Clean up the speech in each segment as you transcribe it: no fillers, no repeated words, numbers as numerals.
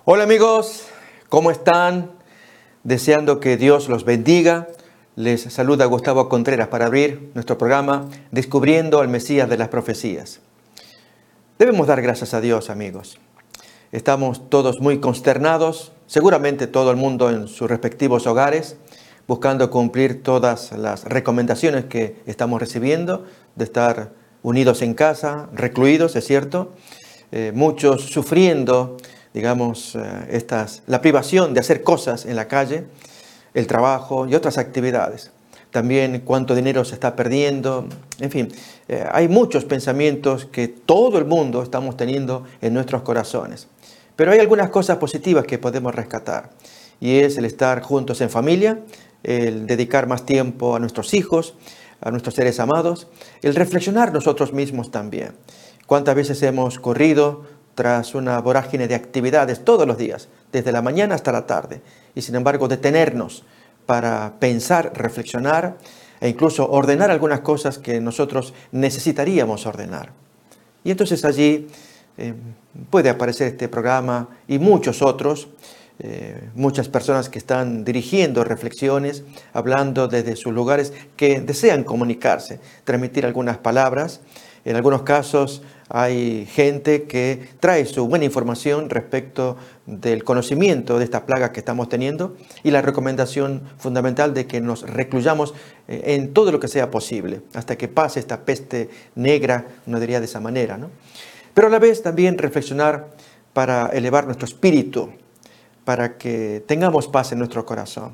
Hola amigos, ¿cómo están? Deseando que Dios los bendiga. Les saluda Gustavo Contreras para abrir nuestro programa Descubriendo al Mesías de las Profecías. Debemos dar gracias a Dios, amigos. Estamos todos muy consternados, seguramente todo el mundo en sus respectivos hogares, buscando cumplir todas las recomendaciones que estamos recibiendo de estar unidos en casa, recluidos, es cierto. Muchos sufriendo, digamos, la privación de hacer cosas en la calle, el trabajo y otras actividades. También cuánto dinero se está perdiendo. En fin, hay muchos pensamientos que todo el mundo estamos teniendo en nuestros corazones. Pero hay algunas cosas positivas que podemos rescatar. Y es el estar juntos en familia, el dedicar más tiempo a nuestros hijos, a nuestros seres amados, el reflexionar nosotros mismos también. ¿Cuántas veces hemos corrido tras una vorágine de actividades todos los días, desde la mañana hasta la tarde? Y sin embargo, detenernos para pensar, reflexionar e incluso ordenar algunas cosas que nosotros necesitaríamos ordenar. Y entonces allí puede aparecer este programa y muchos otros, muchas personas que están dirigiendo reflexiones, hablando desde sus lugares, que desean comunicarse, transmitir algunas palabras. En algunos casos hay gente que trae su buena información respecto del conocimiento de esta plaga que estamos teniendo y la recomendación fundamental de que nos recluyamos en todo lo que sea posible hasta que pase esta peste negra, no diría de esa manera, ¿no? Pero a la vez también reflexionar para elevar nuestro espíritu, para que tengamos paz en nuestro corazón.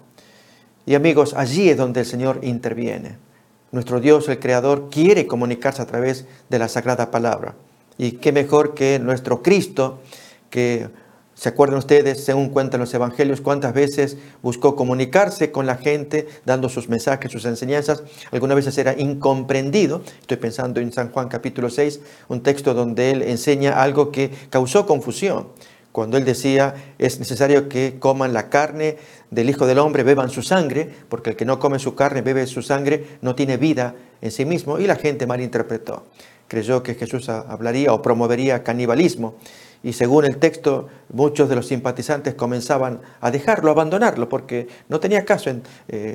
Y amigos, allí es donde el Señor interviene. Nuestro Dios, el Creador, quiere comunicarse a través de la Sagrada Palabra. Y qué mejor que nuestro Cristo, que, ¿se acuerdan ustedes, según cuentan los evangelios, cuántas veces buscó comunicarse con la gente, dando sus mensajes, sus enseñanzas? Algunas veces era incomprendido. Estoy pensando en San Juan capítulo 6, un texto donde él enseña algo que causó confusión. Cuando él decía, es necesario que coman la carne del Hijo del Hombre, beban su sangre, porque el que no come su carne, bebe su sangre, no tiene vida en sí mismo. Y la gente malinterpretó. Creyó que Jesús hablaría o promovería canibalismo. Y según el texto, muchos de los simpatizantes comenzaban a dejarlo, a abandonarlo, porque no tenía caso en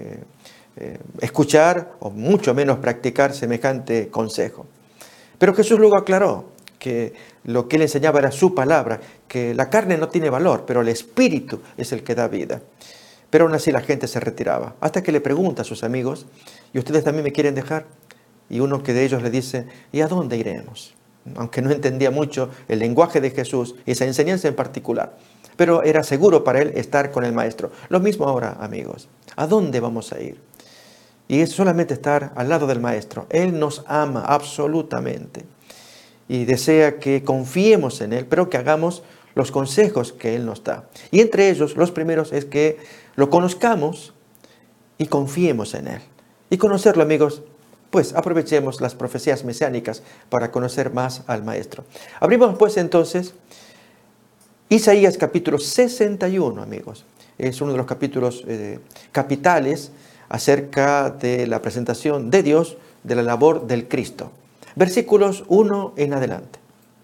escuchar o mucho menos practicar semejante consejo. Pero Jesús luego aclaró que lo que él enseñaba era su palabra, que la carne no tiene valor, pero el espíritu es el que da vida. Pero aún así la gente se retiraba, hasta que le pregunta a sus amigos, ¿y ustedes también me quieren dejar? Y uno que de ellos le dice, ¿y a dónde iremos? Aunque no entendía mucho el lenguaje de Jesús y esa enseñanza en particular, pero era seguro para él estar con el Maestro. Lo mismo ahora, amigos, ¿a dónde vamos a ir? Y es solamente estar al lado del Maestro. Él nos ama absolutamente y desea que confiemos en Él, pero que hagamos los consejos que Él nos da. Y entre ellos, los primeros es que lo conozcamos y confiemos en Él. Y conocerlo, amigos, pues aprovechemos las profecías mesiánicas para conocer más al Maestro. Abrimos pues entonces Isaías capítulo 61, amigos. Es uno de los capítulos capitales acerca de la presentación de Dios, de la labor del Cristo. Versículos 1 en adelante.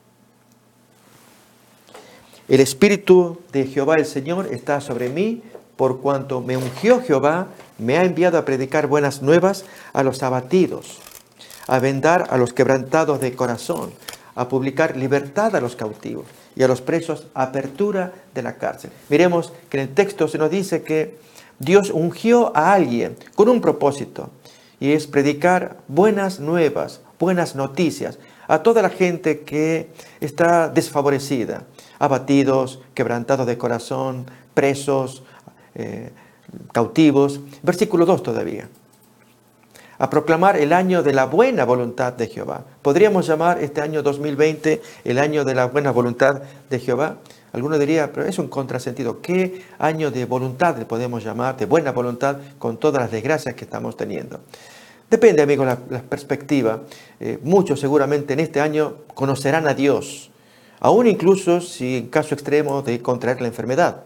El Espíritu de Jehová el Señor está sobre mí, por cuanto me ungió Jehová, me ha enviado a predicar buenas nuevas a los abatidos, a vendar a los quebrantados de corazón, a publicar libertad a los cautivos y a los presos apertura de la cárcel. Miremos que en el texto se nos dice que Dios ungió a alguien con un propósito, y es predicar buenas nuevas, buenas noticias a toda la gente que está desfavorecida, abatidos, quebrantados de corazón, presos, cautivos. Versículo 2 todavía. A proclamar el año de la buena voluntad de Jehová. ¿Podríamos llamar este año 2020 el año de la buena voluntad de Jehová? Alguno diría, pero es un contrasentido. ¿Qué año de voluntad le podemos llamar, de buena voluntad, con todas las desgracias que estamos teniendo? Depende, amigos, la perspectiva. Muchos seguramente en este año conocerán a Dios, aún incluso si en caso extremo de contraer la enfermedad.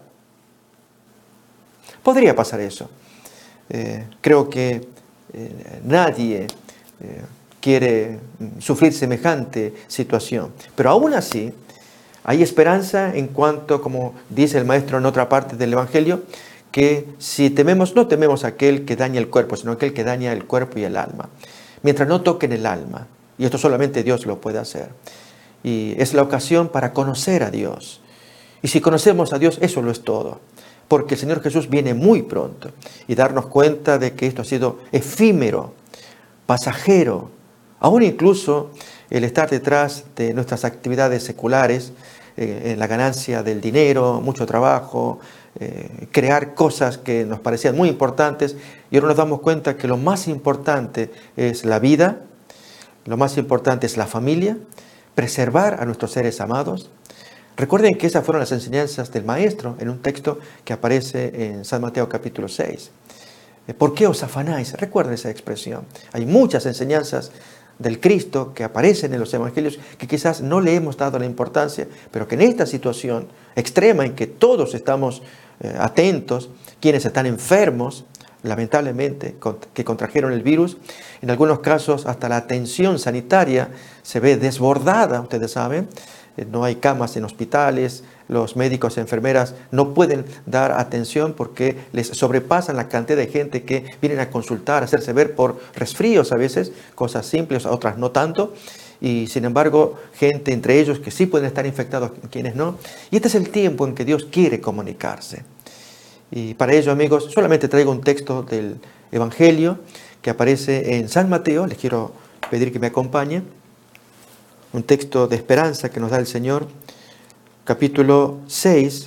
Podría pasar eso. Creo que nadie quiere sufrir semejante situación. Pero aún así, Hay esperanza en cuanto, como dice el maestro en otra parte del Evangelio, que si tememos, no tememos a aquel que daña el cuerpo, sino aquel que daña el cuerpo y el alma. Mientras no toquen el alma, y esto solamente Dios lo puede hacer. Y es la ocasión para conocer a Dios. Y si conocemos a Dios, eso lo es todo. Porque el Señor Jesús viene muy pronto. Y darnos cuenta de que esto ha sido efímero, pasajero. Aún incluso el estar detrás de nuestras actividades seculares, en la ganancia del dinero, mucho trabajo, crear cosas que nos parecían muy importantes. Y ahora nos damos cuenta que lo más importante es la vida, lo más importante es la familia, preservar a nuestros seres amados. Recuerden que esas fueron las enseñanzas del Maestro en un texto que aparece en San Mateo capítulo 6. ¿Por qué os afanáis? Recuerden esa expresión. Hay muchas enseñanzas del Cristo que aparecen en los evangelios que quizás no le hemos dado la importancia, pero que en esta situación extrema en que todos estamos atentos, quienes están enfermos, lamentablemente, que contrajeron el virus, en algunos casos hasta la atención sanitaria se ve desbordada, ustedes saben. No hay camas en hospitales, los médicos y enfermeras no pueden dar atención porque les sobrepasan la cantidad de gente que vienen a consultar, a hacerse ver por resfríos a veces, cosas simples, otras no tanto. Y sin embargo, gente entre ellos que sí pueden estar infectados, quienes no. Y este es el tiempo en que Dios quiere comunicarse. Y para ello, amigos, solamente traigo un texto del Evangelio que aparece en San Mateo. Les quiero pedir que me acompañen. Un texto de esperanza que nos da el Señor, capítulo 6.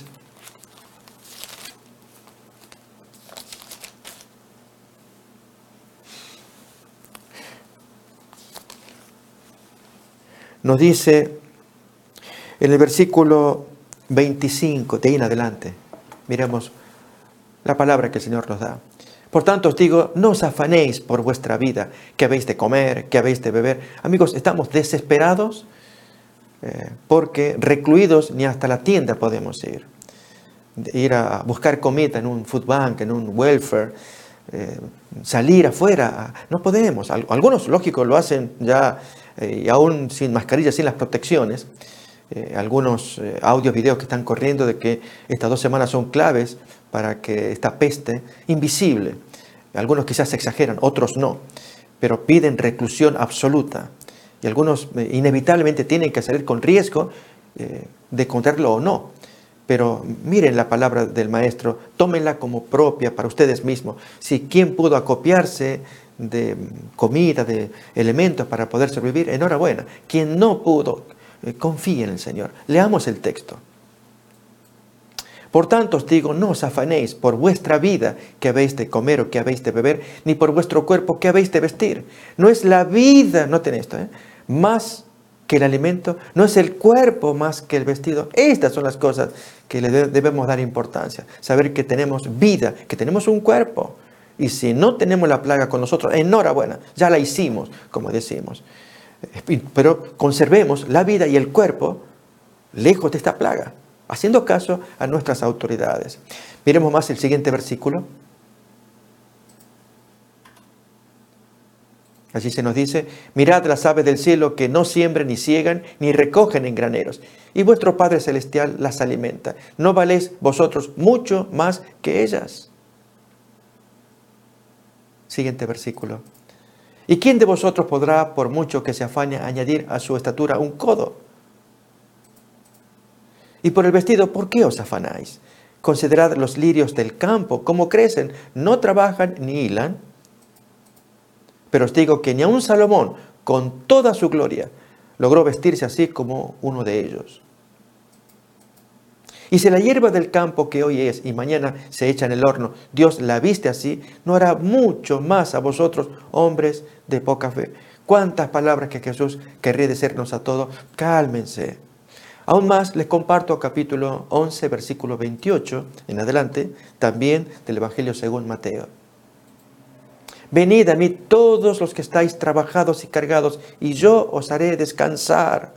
Nos dice en el versículo 25, de ahí en adelante, miremos la palabra que el Señor nos da. Por tanto os digo, no os afanéis por vuestra vida, que habéis de comer, que habéis de beber. Amigos, estamos desesperados porque recluidos ni hasta la tienda podemos ir. Ir a buscar comida en un food bank, en un welfare, salir afuera, no podemos. Algunos, lógico, lo hacen ya y aún sin mascarilla, sin las protecciones. Algunos audios, videos que están corriendo de que estas 2 semanas son claves para que esta peste invisible, algunos quizás exageran, otros no, pero piden reclusión absoluta. Y algunos inevitablemente tienen que salir con riesgo de contraerlo o no. Pero miren la palabra del Maestro, tómenla como propia para ustedes mismos. Si quien pudo acopiarse de comida, de elementos para poder sobrevivir, enhorabuena. Quien no pudo, confíe en el Señor. Leamos el texto. Por tanto os digo, no os afanéis por vuestra vida, que habéis de comer o que habéis de beber, ni por vuestro cuerpo, que habéis de vestir. No es la vida, noten esto, más que el alimento, no es el cuerpo más que el vestido. Estas son las cosas que le debemos dar importancia. Saber que tenemos vida, que tenemos un cuerpo. Y si no tenemos la plaga con nosotros, enhorabuena, ya la hicimos, como decimos. Pero conservemos la vida y el cuerpo lejos de esta plaga, haciendo caso a nuestras autoridades. Miremos más el siguiente versículo. Allí se nos dice, mirad las aves del cielo que no siembran ni ciegan ni recogen en graneros, y vuestro Padre Celestial las alimenta. ¿No valéis vosotros mucho más que ellas? Siguiente versículo. ¿Y quién de vosotros podrá, por mucho que se afane, añadir a su estatura un codo? Y por el vestido, ¿por qué os afanáis? Considerad los lirios del campo, cómo crecen, no trabajan ni hilan. Pero os digo que ni aun Salomón, con toda su gloria, logró vestirse así como uno de ellos. Y si la hierba del campo que hoy es y mañana se echa en el horno, Dios la viste así, no hará mucho más a vosotros, hombres de poca fe. Cuántas palabras que Jesús querría decirnos a todos. Cálmense. Aún más les comparto capítulo 11, versículo 28 en adelante, también del Evangelio según Mateo. Venid a mí todos los que estáis trabajados y cargados, y yo os haré descansar.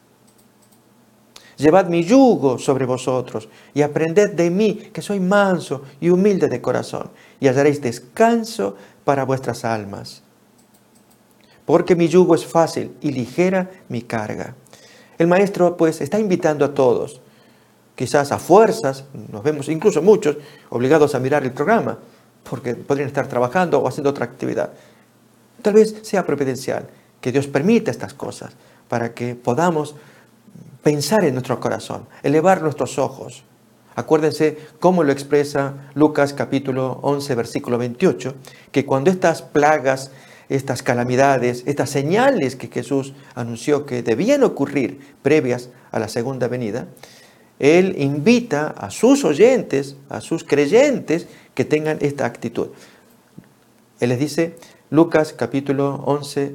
Llevad mi yugo sobre vosotros, y aprended de mí, que soy manso y humilde de corazón, y hallaréis descanso para vuestras almas. Porque mi yugo es fácil y ligera mi carga. El maestro pues está invitando a todos, quizás a fuerzas, nos vemos incluso muchos obligados a mirar el programa, porque podrían estar trabajando o haciendo otra actividad. Tal vez sea providencial que Dios permita estas cosas para que podamos pensar en nuestro corazón, elevar nuestros ojos. Acuérdense cómo lo expresa Lucas capítulo 11, versículo 28, que cuando estas plagas, estas calamidades, estas señales que Jesús anunció que debían ocurrir previas a la segunda venida, Él invita a sus oyentes, a sus creyentes, que tengan esta actitud. Él les dice, Lucas capítulo 11,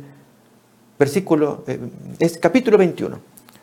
es capítulo 21,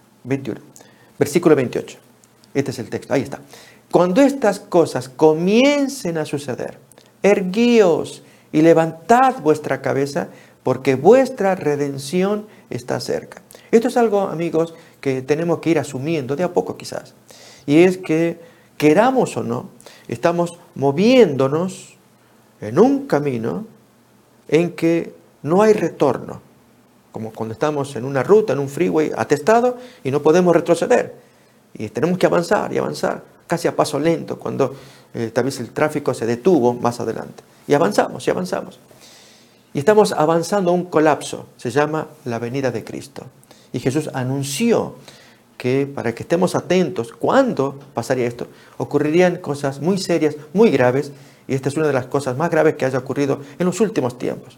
versículo 28. Este es el texto, ahí está. Cuando estas cosas comiencen a suceder, erguíos y levantad vuestra cabeza, porque vuestra redención está cerca. Esto es algo, amigos, que tenemos que ir asumiendo de a poco quizás. Y es que, queramos o no, estamos moviéndonos en un camino en que no hay retorno. Como cuando estamos en una ruta, en un freeway atestado y no podemos retroceder. Y tenemos que avanzar y avanzar, casi a paso lento, cuando tal vez el tráfico se detuvo más adelante. Y avanzamos y avanzamos. Y estamos avanzando a un colapso, se llama la venida de Cristo. Y Jesús anunció que para que estemos atentos, ¿cuándo pasaría esto? Ocurrirían cosas muy serias, muy graves, y esta es una de las cosas más graves que haya ocurrido en los últimos tiempos.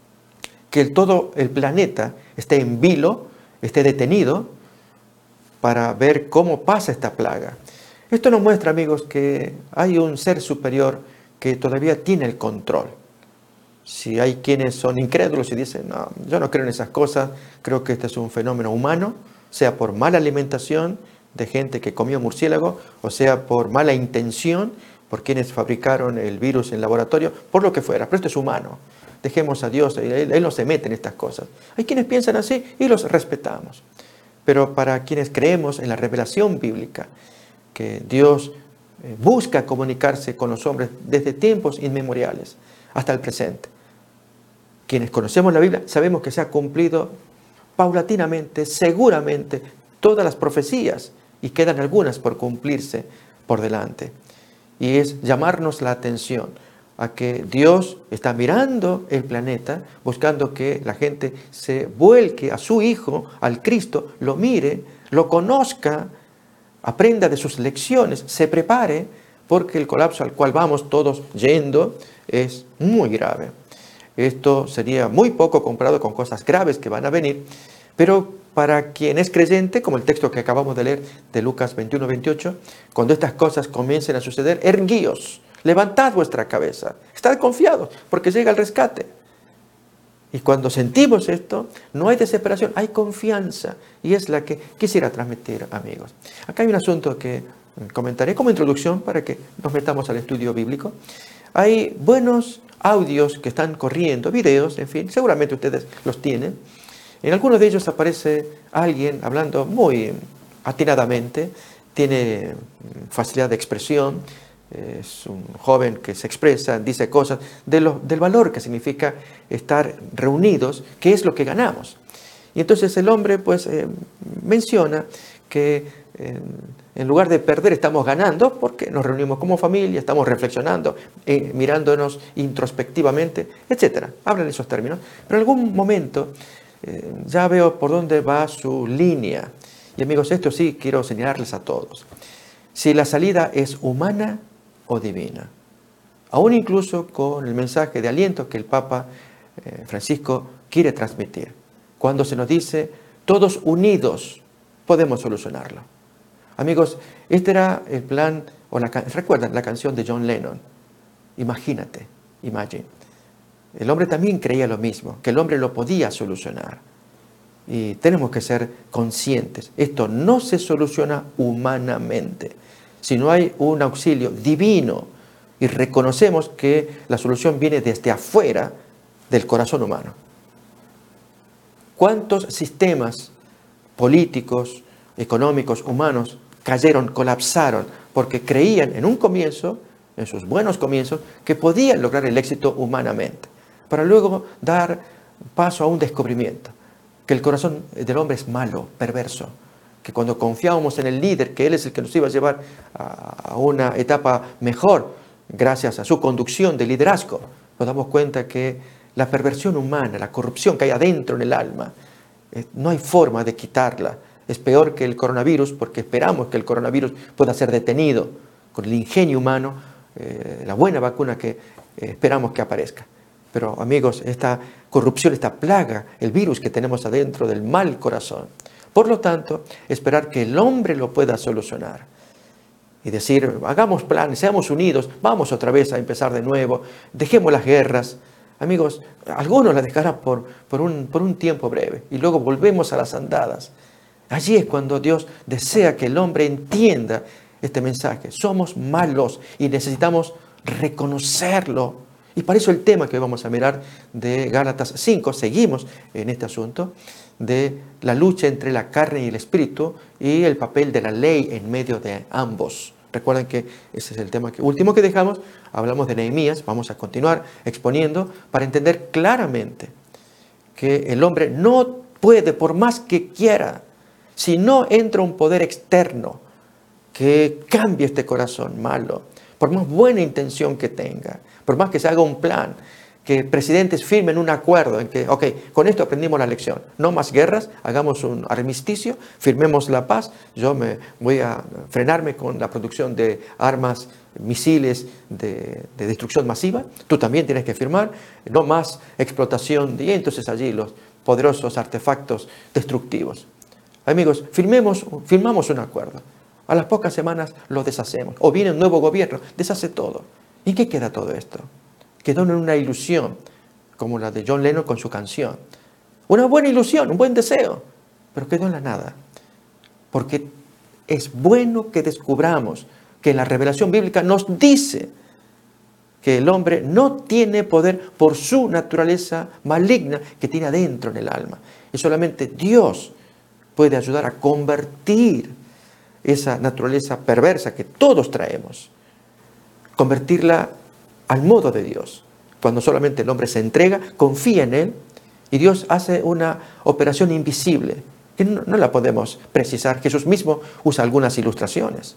Que todo el planeta esté en vilo, esté detenido, para ver cómo pasa esta plaga. Esto nos muestra, amigos, que hay un ser superior que todavía tiene el control. Si hay quienes son incrédulos y dicen, no, yo no creo en esas cosas, creo que este es un fenómeno humano, sea por mala alimentación de gente que comió murciélago, o sea por mala intención, por quienes fabricaron el virus en laboratorio, por lo que fuera, pero esto es humano. Dejemos a Dios, Él no se mete en estas cosas. Hay quienes piensan así y los respetamos. Pero para quienes creemos en la revelación bíblica, que Dios busca comunicarse con los hombres desde tiempos inmemoriales hasta el presente. Quienes conocemos la Biblia sabemos que se ha cumplido paulatinamente, seguramente, todas las profecías y quedan algunas por cumplirse por delante. Y es llamarnos la atención a que Dios está mirando el planeta, buscando que la gente se vuelque a su Hijo, al Cristo, lo mire, lo conozca, aprenda de sus lecciones, se prepare, porque el colapso al cual vamos todos yendo es muy grave. Esto sería muy poco comparado con cosas graves que van a venir, pero para quien es creyente, como el texto que acabamos de leer de Lucas 21, 28, cuando estas cosas comiencen a suceder, erguíos, levantad vuestra cabeza, estad confiados, porque llega el rescate. Y cuando sentimos esto, no hay desesperación, hay confianza. Y es la que quisiera transmitir, amigos. Acá hay un asunto que comentaré como introducción para que nos metamos al estudio bíblico. Hay buenos audios que están corriendo, videos, en fin, seguramente ustedes los tienen. En algunos de ellos aparece alguien hablando muy atinadamente, tiene facilidad de expresión, es un joven que se expresa, dice cosas del valor que significa estar reunidos, que es lo que ganamos. Y entonces el hombre pues menciona que en lugar de perder estamos ganando porque nos reunimos como familia, estamos reflexionando, mirándonos introspectivamente, etc. Hablan en esos términos, pero en algún momento ya veo por dónde va su línea. Y amigos, esto sí quiero señalarles a todos. Si la salida es humana o divina, aún incluso con el mensaje de aliento que el Papa Francisco quiere transmitir, cuando se nos dice, todos unidos podemos solucionarlo. Amigos, este era el plan, ¿recuerdan la canción de John Lennon? Imagínate, imagine. El hombre también creía lo mismo, que el hombre lo podía solucionar. Y tenemos que ser conscientes. Esto no se soluciona humanamente. Si no hay un auxilio divino y reconocemos que la solución viene desde afuera del corazón humano. ¿Cuántos sistemas políticos, económicos, humanos cayeron, colapsaron? Porque creían en un comienzo, en sus buenos comienzos, que podían lograr el éxito humanamente, para luego dar paso a un descubrimiento, que el corazón del hombre es malo, perverso, que cuando confiábamos en el líder, que Él es el que nos iba a llevar a una etapa mejor, gracias a su conducción de liderazgo, nos damos cuenta que la perversión humana, la corrupción que hay adentro en el alma, no hay forma de quitarla. Es peor que el coronavirus, porque esperamos que el coronavirus pueda ser detenido con el ingenio humano, la buena vacuna que esperamos que aparezca. Pero amigos, esta corrupción, esta plaga, el virus que tenemos adentro del mal corazón, por lo tanto, esperar que el hombre lo pueda solucionar y decir, hagamos planes, seamos unidos, vamos otra vez a empezar de nuevo, dejemos las guerras. Amigos, algunos las dejarán por un tiempo breve y luego volvemos a las andadas. Allí es cuando Dios desea que el hombre entienda este mensaje. Somos malos y necesitamos reconocerlo. Y para eso el tema que vamos a mirar de Gálatas 5, seguimos en este asunto de la lucha entre la carne y el espíritu y el papel de la ley en medio de ambos. Recuerden que ese es el tema último que dejamos. Hablamos de Nehemías, vamos a continuar exponiendo para entender claramente que el hombre no puede, por más que quiera, si no entra un poder externo que cambie este corazón malo, por más buena intención que tenga, por más que se haga un plan, que presidentes firmen un acuerdo en que, ok, con esto aprendimos la lección, no más guerras, hagamos un armisticio, firmemos la paz, yo me voy a frenarme con la producción de armas, misiles de destrucción masiva, tú también tienes que firmar, no más explotación, y entonces allí los poderosos artefactos destructivos. Amigos, firmamos un acuerdo. A las pocas semanas lo deshacemos. O viene un nuevo gobierno, deshace todo. ¿Y qué queda todo esto? Quedó en una ilusión, como la de John Lennon con su canción. Una buena ilusión, un buen deseo, pero quedó en la nada. Porque es bueno que descubramos que la revelación bíblica nos dice que el hombre no tiene poder por su naturaleza maligna que tiene adentro en el alma. Y solamente Dios puede ayudar a convertir esa naturaleza perversa que todos traemos, convertirla al modo de Dios. Cuando solamente el hombre se entrega, confía en Él, y Dios hace una operación invisible, que no la podemos precisar. Jesús mismo usa algunas ilustraciones.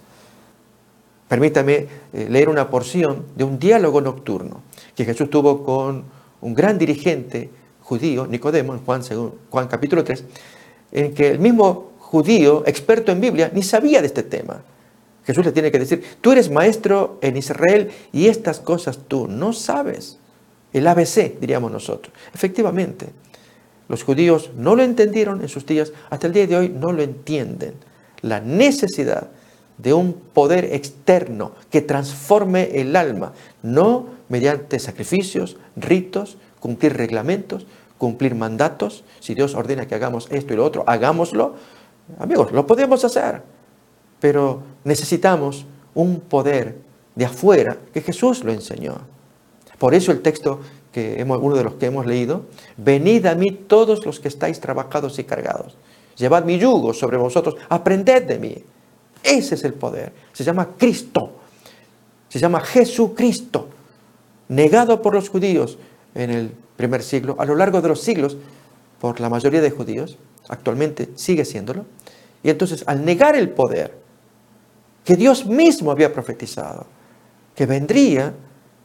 Permítame leer una porción de un diálogo nocturno que Jesús tuvo con un gran dirigente judío, Nicodemo, en Juan capítulo 3, en que el mismo judío, experto en Biblia, ni sabía de este tema. Jesús le tiene que decir, tú eres maestro en Israel y estas cosas tú no sabes. El ABC, diríamos nosotros. Efectivamente, los judíos no lo entendieron en sus días, hasta el día de hoy no lo entienden. La necesidad de un poder externo que transforme el alma, no mediante sacrificios, ritos, cumplir reglamentos, cumplir mandatos. Si Dios ordena que hagamos esto y lo otro, hagámoslo. Amigos, lo podemos hacer, pero necesitamos un poder de afuera que Jesús lo enseñó. Por eso el texto, uno de los que hemos leído, venid a mí todos los que estáis trabajados y cargados, llevad mi yugo sobre vosotros, aprended de mí. Ese es el poder, se llama Cristo, se llama Jesucristo, negado por los judíos en el primer siglo, a lo largo de los siglos, por la mayoría de judíos, actualmente sigue siéndolo. Y entonces, al negar el poder que Dios mismo había profetizado, que vendría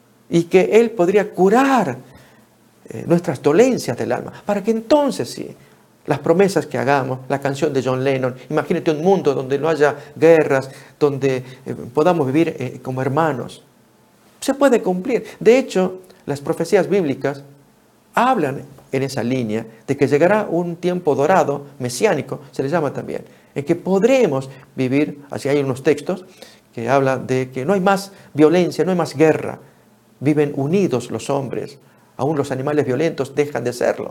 y que Él podría curar nuestras dolencias del alma, para que entonces sí, las promesas que hagamos, la canción de John Lennon, imagínate un mundo donde no haya guerras, donde podamos vivir como hermanos, se puede cumplir. De hecho, las profecías bíblicas hablan en esa línea de que llegará un tiempo dorado, mesiánico, se le llama también, en que podremos vivir, así hay unos textos que hablan de que no hay más violencia, no hay más guerra, viven unidos los hombres, aún los animales violentos dejan de serlo.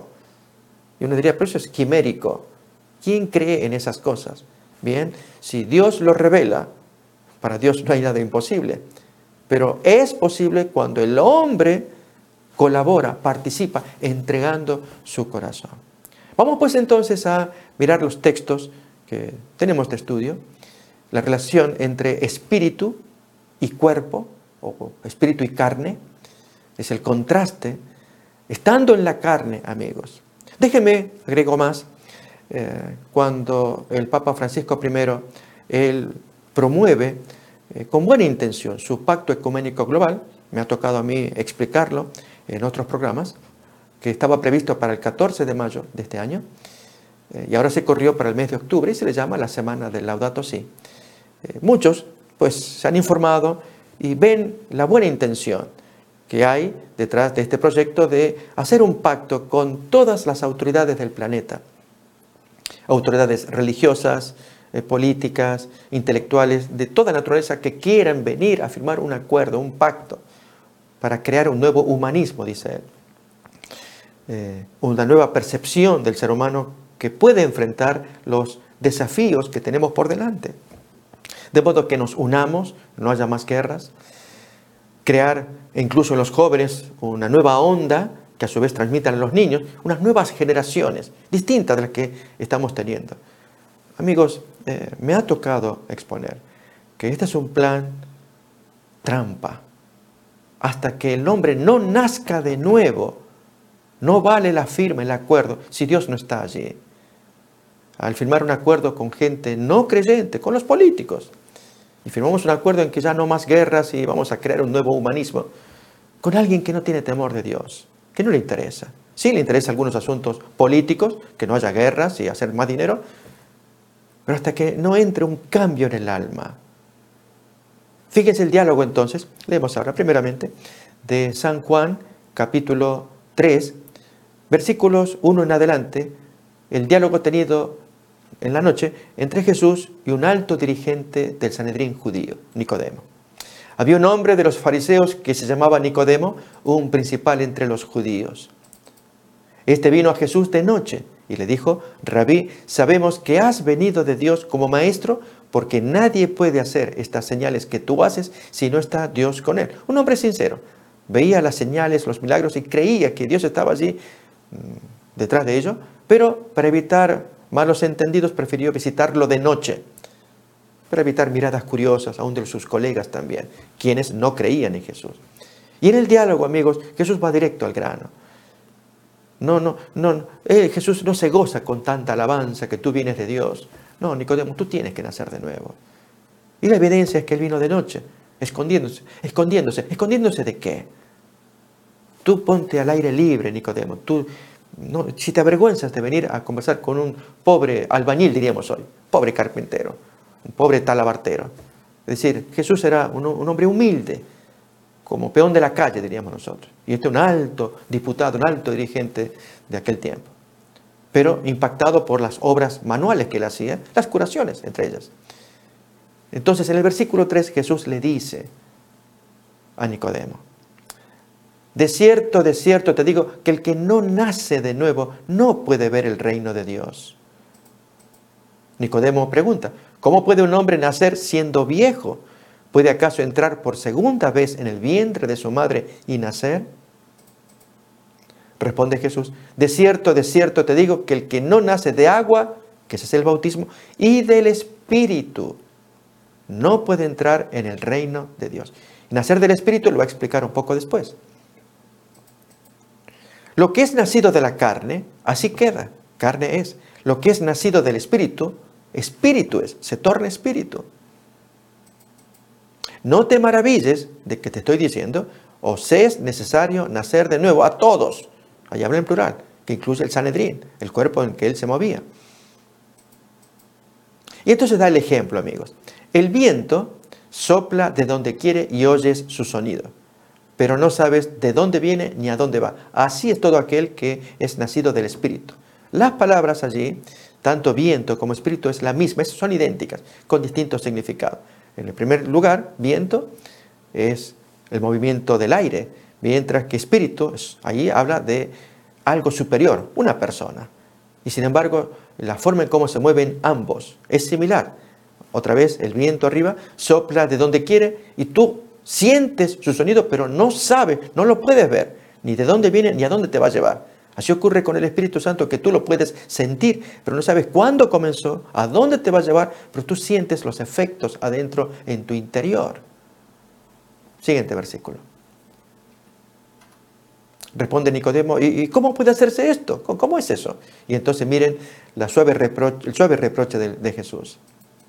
Y uno diría, pero eso es quimérico. ¿Quién cree en esas cosas? Bien, si Dios lo revela, para Dios no hay nada imposible, pero es posible cuando el hombre colabora, participa, entregando su corazón. Vamos pues entonces a mirar los textos que tenemos de estudio, la relación entre espíritu y cuerpo, o espíritu y carne, es el contraste, estando en la carne, amigos. Déjenme, agrego más, cuando el Papa Francisco I, él promueve con buena intención su pacto ecuménico global. Me ha tocado a mí explicarlo en otros programas, que estaba previsto para el 14 de mayo de este año, y ahora se corrió para el mes de octubre y se le llama la Semana del Laudato Si. Muchos pues se han informado y ven la buena intención que hay detrás de este proyecto de hacer un pacto con todas las autoridades del planeta, autoridades religiosas, políticas, intelectuales, de toda naturaleza, que quieran venir a firmar un acuerdo, un pacto, para crear un nuevo humanismo, dice él. Una nueva percepción del ser humano que puede enfrentar los desafíos que tenemos por delante. De modo que nos unamos, no haya más guerras, crear incluso en los jóvenes una nueva onda que a su vez transmitan a los niños, unas nuevas generaciones distintas de las que estamos teniendo. Amigos, me ha tocado exponer que este es un plan trampa. Hasta que el hombre no nazca de nuevo, no vale la firma, el acuerdo, si Dios no está allí. Al firmar un acuerdo con gente no creyente, con los políticos, y firmamos un acuerdo en que ya no más guerras y vamos a crear un nuevo humanismo, con alguien que no tiene temor de Dios, que no le interesa. Sí le interesa algunos asuntos políticos, que no haya guerras y hacer más dinero, pero hasta que no entre un cambio en el alma. Fíjense el diálogo entonces, leemos ahora primeramente de San Juan, capítulo 3, versículos 1 en adelante, el diálogo tenido en la noche entre Jesús y un alto dirigente del Sanedrín judío, Nicodemo. Había un hombre de los fariseos que se llamaba Nicodemo, un principal entre los judíos. Este vino a Jesús de noche y le dijo: Rabí, sabemos que has venido de Dios como maestro, porque nadie puede hacer estas señales que tú haces si no está Dios con él. Un hombre sincero. Veía las señales, los milagros y creía que Dios estaba allí detrás de ello, pero para evitar malos entendidos prefirió visitarlo de noche, para evitar miradas curiosas aún de sus colegas también, quienes no creían en Jesús. Y en el diálogo, amigos, Jesús va directo al grano. Jesús no se goza con tanta alabanza que tú vienes de Dios. No, Nicodemo, tú tienes que nacer de nuevo. Y la evidencia es que él vino de noche, escondiéndose. ¿Escondiéndose de qué? Tú ponte al aire libre, Nicodemo. Si te avergüenzas de venir a conversar con un pobre albañil, diríamos hoy, pobre carpintero, un pobre talabartero. Es decir, Jesús era un hombre humilde, como peón de la calle, diríamos nosotros. Y este un alto diputado, un alto dirigente de aquel tiempo. Pero impactado por las obras manuales que él hacía, las curaciones entre ellas. Entonces en el versículo 3 Jesús le dice a Nicodemo: de cierto te digo que el que no nace de nuevo no puede ver el reino de Dios. Nicodemo pregunta: ¿cómo puede un hombre nacer siendo viejo? ¿Puede acaso entrar por segunda vez en el vientre de su madre y nacer? Responde Jesús: de cierto te digo que el que no nace de agua, que ese es el bautismo, y del Espíritu, no puede entrar en el reino de Dios. Nacer del Espíritu lo va a explicar un poco después. Lo que es nacido de la carne, así queda, carne es. Lo que es nacido del Espíritu, Espíritu es, se torna Espíritu. No te maravilles de que te estoy diciendo: os es necesario nacer de nuevo a todos. Ahí habla en plural, que incluye el Sanedrín, el cuerpo en que él se movía. Y entonces da el ejemplo, amigos. El viento sopla de donde quiere y oyes su sonido, pero no sabes de dónde viene ni a dónde va. Así es todo aquel que es nacido del Espíritu. Las palabras allí, tanto viento como espíritu, es la misma, son idénticas, con distintos significados. En el primer lugar, viento es el movimiento del aire, mientras que espíritu, ahí habla de algo superior, una persona. Y sin embargo, la forma en cómo se mueven ambos es similar. Otra vez, el viento arriba sopla de donde quiere y tú sientes su sonido, pero no sabes, no lo puedes ver, ni de dónde viene ni a dónde te va a llevar. Así ocurre con el Espíritu Santo, que tú lo puedes sentir, pero no sabes cuándo comenzó, a dónde te va a llevar, pero tú sientes los efectos adentro en tu interior. Siguiente versículo. Responde Nicodemo, ¿y cómo puede hacerse esto? ¿Cómo es eso? Y entonces miren el suave reproche de Jesús.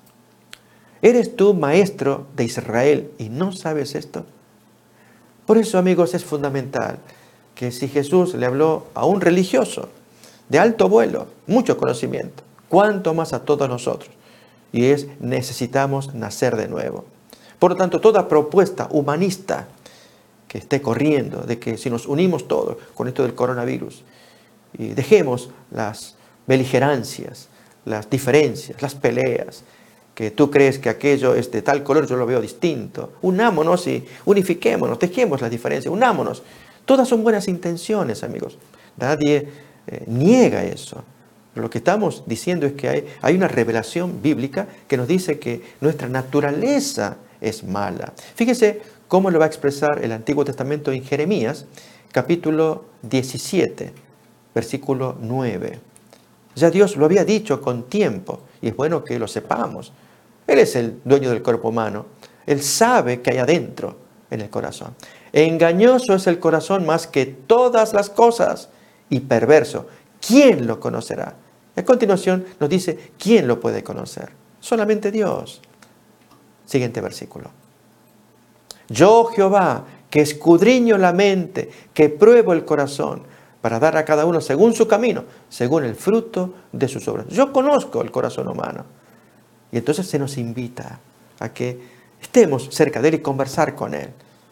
¿Eres tú maestro de Israel y no sabes esto? Por eso, amigos, es fundamental que si Jesús le habló a un religioso de alto vuelo, mucho conocimiento, cuánto más a todos nosotros. Y necesitamos nacer de nuevo. Por lo tanto, toda propuesta humanista que esté corriendo, de que si nos unimos todos con esto del coronavirus y dejemos las beligerancias, las diferencias, las peleas, que tú crees que aquello es de tal color, yo lo veo distinto. Unámonos y unifiquémonos, dejemos las diferencias, unámonos. Todas son buenas intenciones, amigos. Nadie niega eso. Pero lo que estamos diciendo es que hay una revelación bíblica que nos dice que nuestra naturaleza es mala. Fíjese cómo lo va a expresar el Antiguo Testamento en Jeremías, capítulo 17, versículo 9. Ya Dios lo había dicho con tiempo, y es bueno que lo sepamos. Él es el dueño del cuerpo humano. Él sabe qué hay adentro en el corazón. Engañoso es el corazón más que todas las cosas, y perverso. ¿Quién lo conocerá? A continuación nos dice, ¿quién lo puede conocer? Solamente Dios. Siguiente versículo. Yo, Jehová, que escudriño la mente, que pruebo el corazón, para dar a cada uno según su camino, según el fruto de sus obras. Yo conozco el corazón humano. Y entonces se nos invita a que estemos cerca de Él y conversar con Él.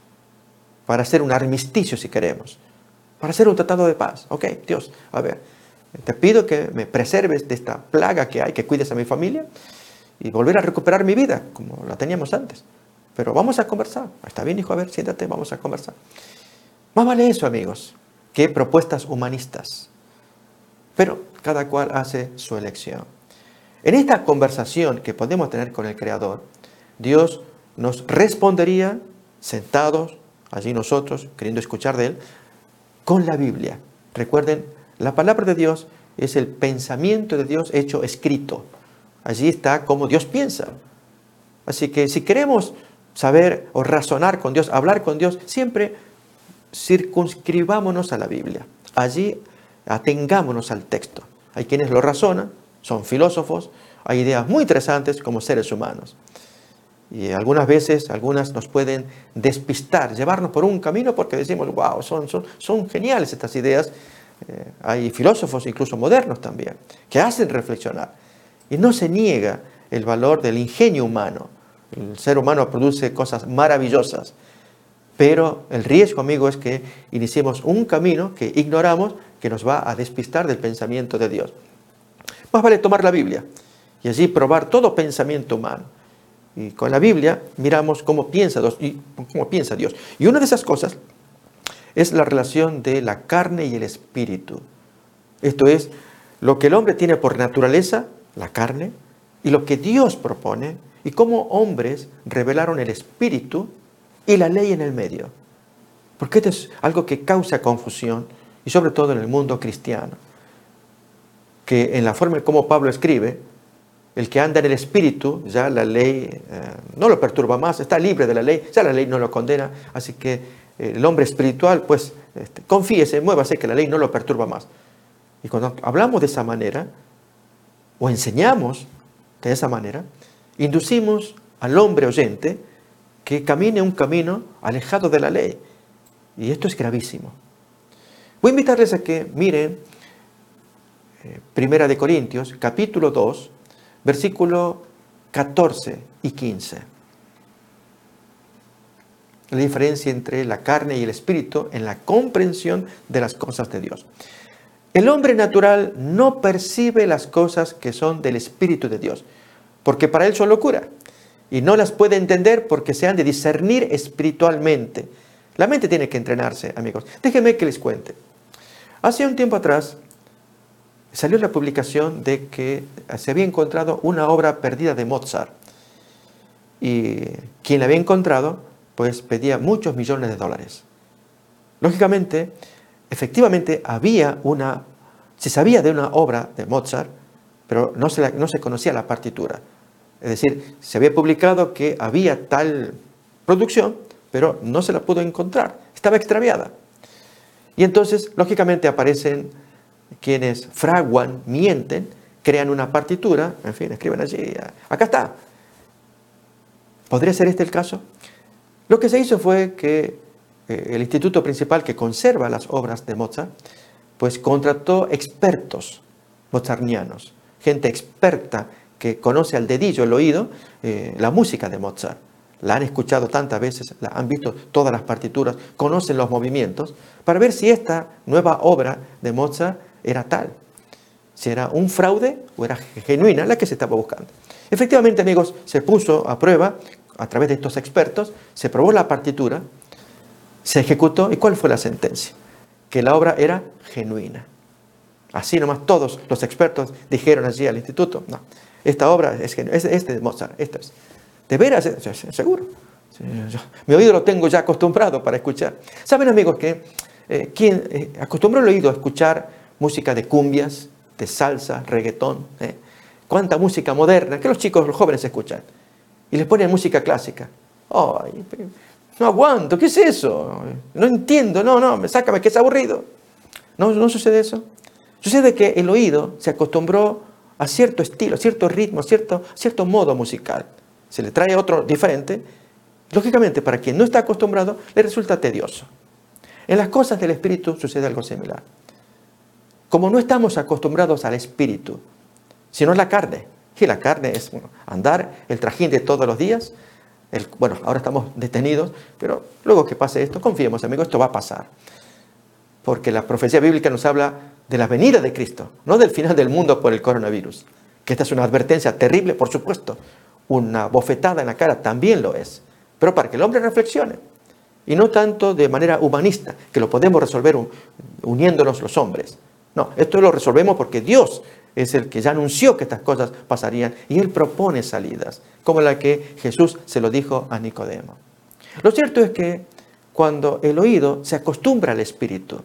Para hacer un armisticio, si queremos. Para hacer un tratado de paz. Ok, Dios, a ver, te pido que me preserves de esta plaga que hay, que cuides a mi familia y volver a recuperar mi vida, como la teníamos antes. Pero vamos a conversar. Está bien, hijo, a ver, siéntate, vamos a conversar. Más vale eso, amigos, que propuestas humanistas. Pero cada cual hace su elección. En esta conversación que podemos tener con el Creador, Dios nos respondería sentados allí nosotros, queriendo escuchar de Él, con la Biblia. Recuerden, la palabra de Dios es el pensamiento de Dios hecho escrito. Allí está cómo Dios piensa. Así que si queremos saber o razonar con Dios, hablar con Dios, siempre circunscribámonos a la Biblia. Allí atengámonos al texto. Hay quienes lo razonan, son filósofos, hay ideas muy interesantes como seres humanos. Y algunas veces, algunas nos pueden despistar, llevarnos por un camino porque decimos, wow, son geniales estas ideas. Hay filósofos, incluso modernos también, que hacen reflexionar. Y no se niega el valor del ingenio humano. El ser humano produce cosas maravillosas. Pero el riesgo, amigo, es que iniciemos un camino que ignoramos, que nos va a despistar del pensamiento de Dios. Más vale tomar la Biblia y allí probar todo pensamiento humano. Y con la Biblia miramos cómo piensa Dios. Y una de esas cosas es la relación de la carne y el espíritu. Esto es, lo que el hombre tiene por naturaleza, la carne, y lo que Dios propone, y cómo hombres revelaron el espíritu y la ley en el medio. Porque esto es algo que causa confusión, y sobre todo en el mundo cristiano. Que en la forma en cómo Pablo escribe, el que anda en el espíritu, ya la ley no lo perturba más, está libre de la ley, ya la ley no lo condena, así que el hombre espiritual, pues, confíese, muévase, que la ley no lo perturba más. Y cuando hablamos de esa manera, o enseñamos de esa manera, inducimos al hombre oyente que camine un camino alejado de la ley. Y esto es gravísimo. Voy a invitarles a que miren Primera de Corintios, capítulo 2, versículo 14 y 15. La diferencia entre la carne y el espíritu en la comprensión de las cosas de Dios. El hombre natural no percibe las cosas que son del Espíritu de Dios, porque para él son locura, y no las puede entender porque se han de discernir espiritualmente. La mente tiene que entrenarse, amigos. Déjenme que les cuente. Hace un tiempo atrás salió la publicación de que se había encontrado una obra perdida de Mozart. Y quien la había encontrado, pues pedía muchos millones de dólares. Lógicamente, efectivamente se sabía de una obra de Mozart, pero no se conocía la partitura. Es decir, se había publicado que había tal producción, pero no se la pudo encontrar. Estaba extraviada. Y entonces, lógicamente, aparecen quienes fraguan, mienten, crean una partitura, en fin, escriben allí, acá está. ¿Podría ser este el caso? Lo que se hizo fue que el instituto principal que conserva las obras de Mozart, pues contrató expertos mozartianos, gente experta que conoce al dedillo, el oído, la música de Mozart. La han escuchado tantas veces, la han visto todas las partituras, conocen los movimientos, para ver si esta nueva obra de Mozart era tal, si era un fraude o era genuina la que se estaba buscando. Efectivamente, amigos, se puso a prueba a través de estos expertos, se probó la partitura, se ejecutó, ¿y cuál fue la sentencia? Que la obra era genuina. Así nomás todos los expertos dijeron allí al instituto, no, esta obra es de Mozart, esta es. ¿De veras? ¿Seguro? Mi oído lo tengo ya acostumbrado para escuchar. ¿Saben, amigos, que quien acostumbró el oído a escuchar música de cumbias, de salsa, reggaetón, cuánta música moderna que los chicos, los jóvenes escuchan, y les ponen música clásica? ¡Ay! No aguanto, ¿qué es eso? No entiendo, sácame, que es aburrido. No sucede eso. Sucede que el oído se acostumbró a cierto estilo, cierto ritmo, cierto modo musical. Se le trae otro diferente. Lógicamente, para quien no está acostumbrado, le resulta tedioso. En las cosas del espíritu sucede algo similar. Como no estamos acostumbrados al espíritu, sino a la carne, y la carne es andar el trajín de todos los días. Ahora estamos detenidos, pero luego que pase esto, confiemos, amigos, esto va a pasar. Porque la profecía bíblica nos habla de la venida de Cristo, no del final del mundo por el coronavirus. Que esta es una advertencia terrible, por supuesto. Una bofetada en la cara también lo es. Pero para que el hombre reflexione. Y no tanto de manera humanista, que lo podemos resolver uniéndonos los hombres. No, esto lo resolvemos porque Dios es el que ya anunció que estas cosas pasarían y Él propone salidas, como la que Jesús se lo dijo a Nicodemo. Lo cierto es que cuando el oído se acostumbra al espíritu,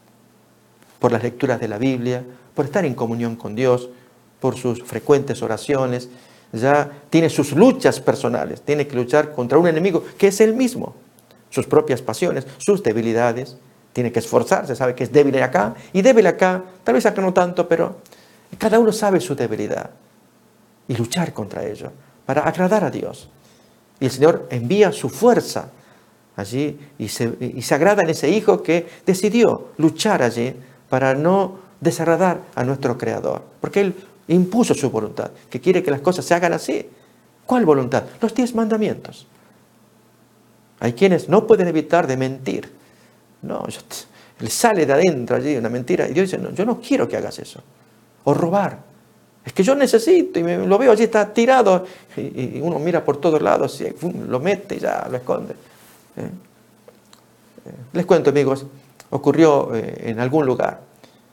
por las lecturas de la Biblia, por estar en comunión con Dios, por sus frecuentes oraciones, ya tiene sus luchas personales, tiene que luchar contra un enemigo que es él mismo, sus propias pasiones, sus debilidades, tiene que esforzarse, sabe que es débil acá y débil acá, tal vez acá no tanto, pero cada uno sabe su debilidad y luchar contra ello para agradar a Dios. Y el Señor envía su fuerza allí y se agrada en ese hijo que decidió luchar allí para no desagradar a nuestro Creador, porque Él impuso su voluntad, que quiere que las cosas se hagan así. ¿Cuál voluntad? Los 10 mandamientos. Hay quienes no pueden evitar de mentir. No, él sale de adentro allí una mentira y Dios dice, no, yo no quiero que hagas eso. O robar. Es que yo necesito y lo veo allí, está tirado y uno mira por todos lados y lo mete y ya lo esconde. Les cuento, amigos, ocurrió en algún lugar.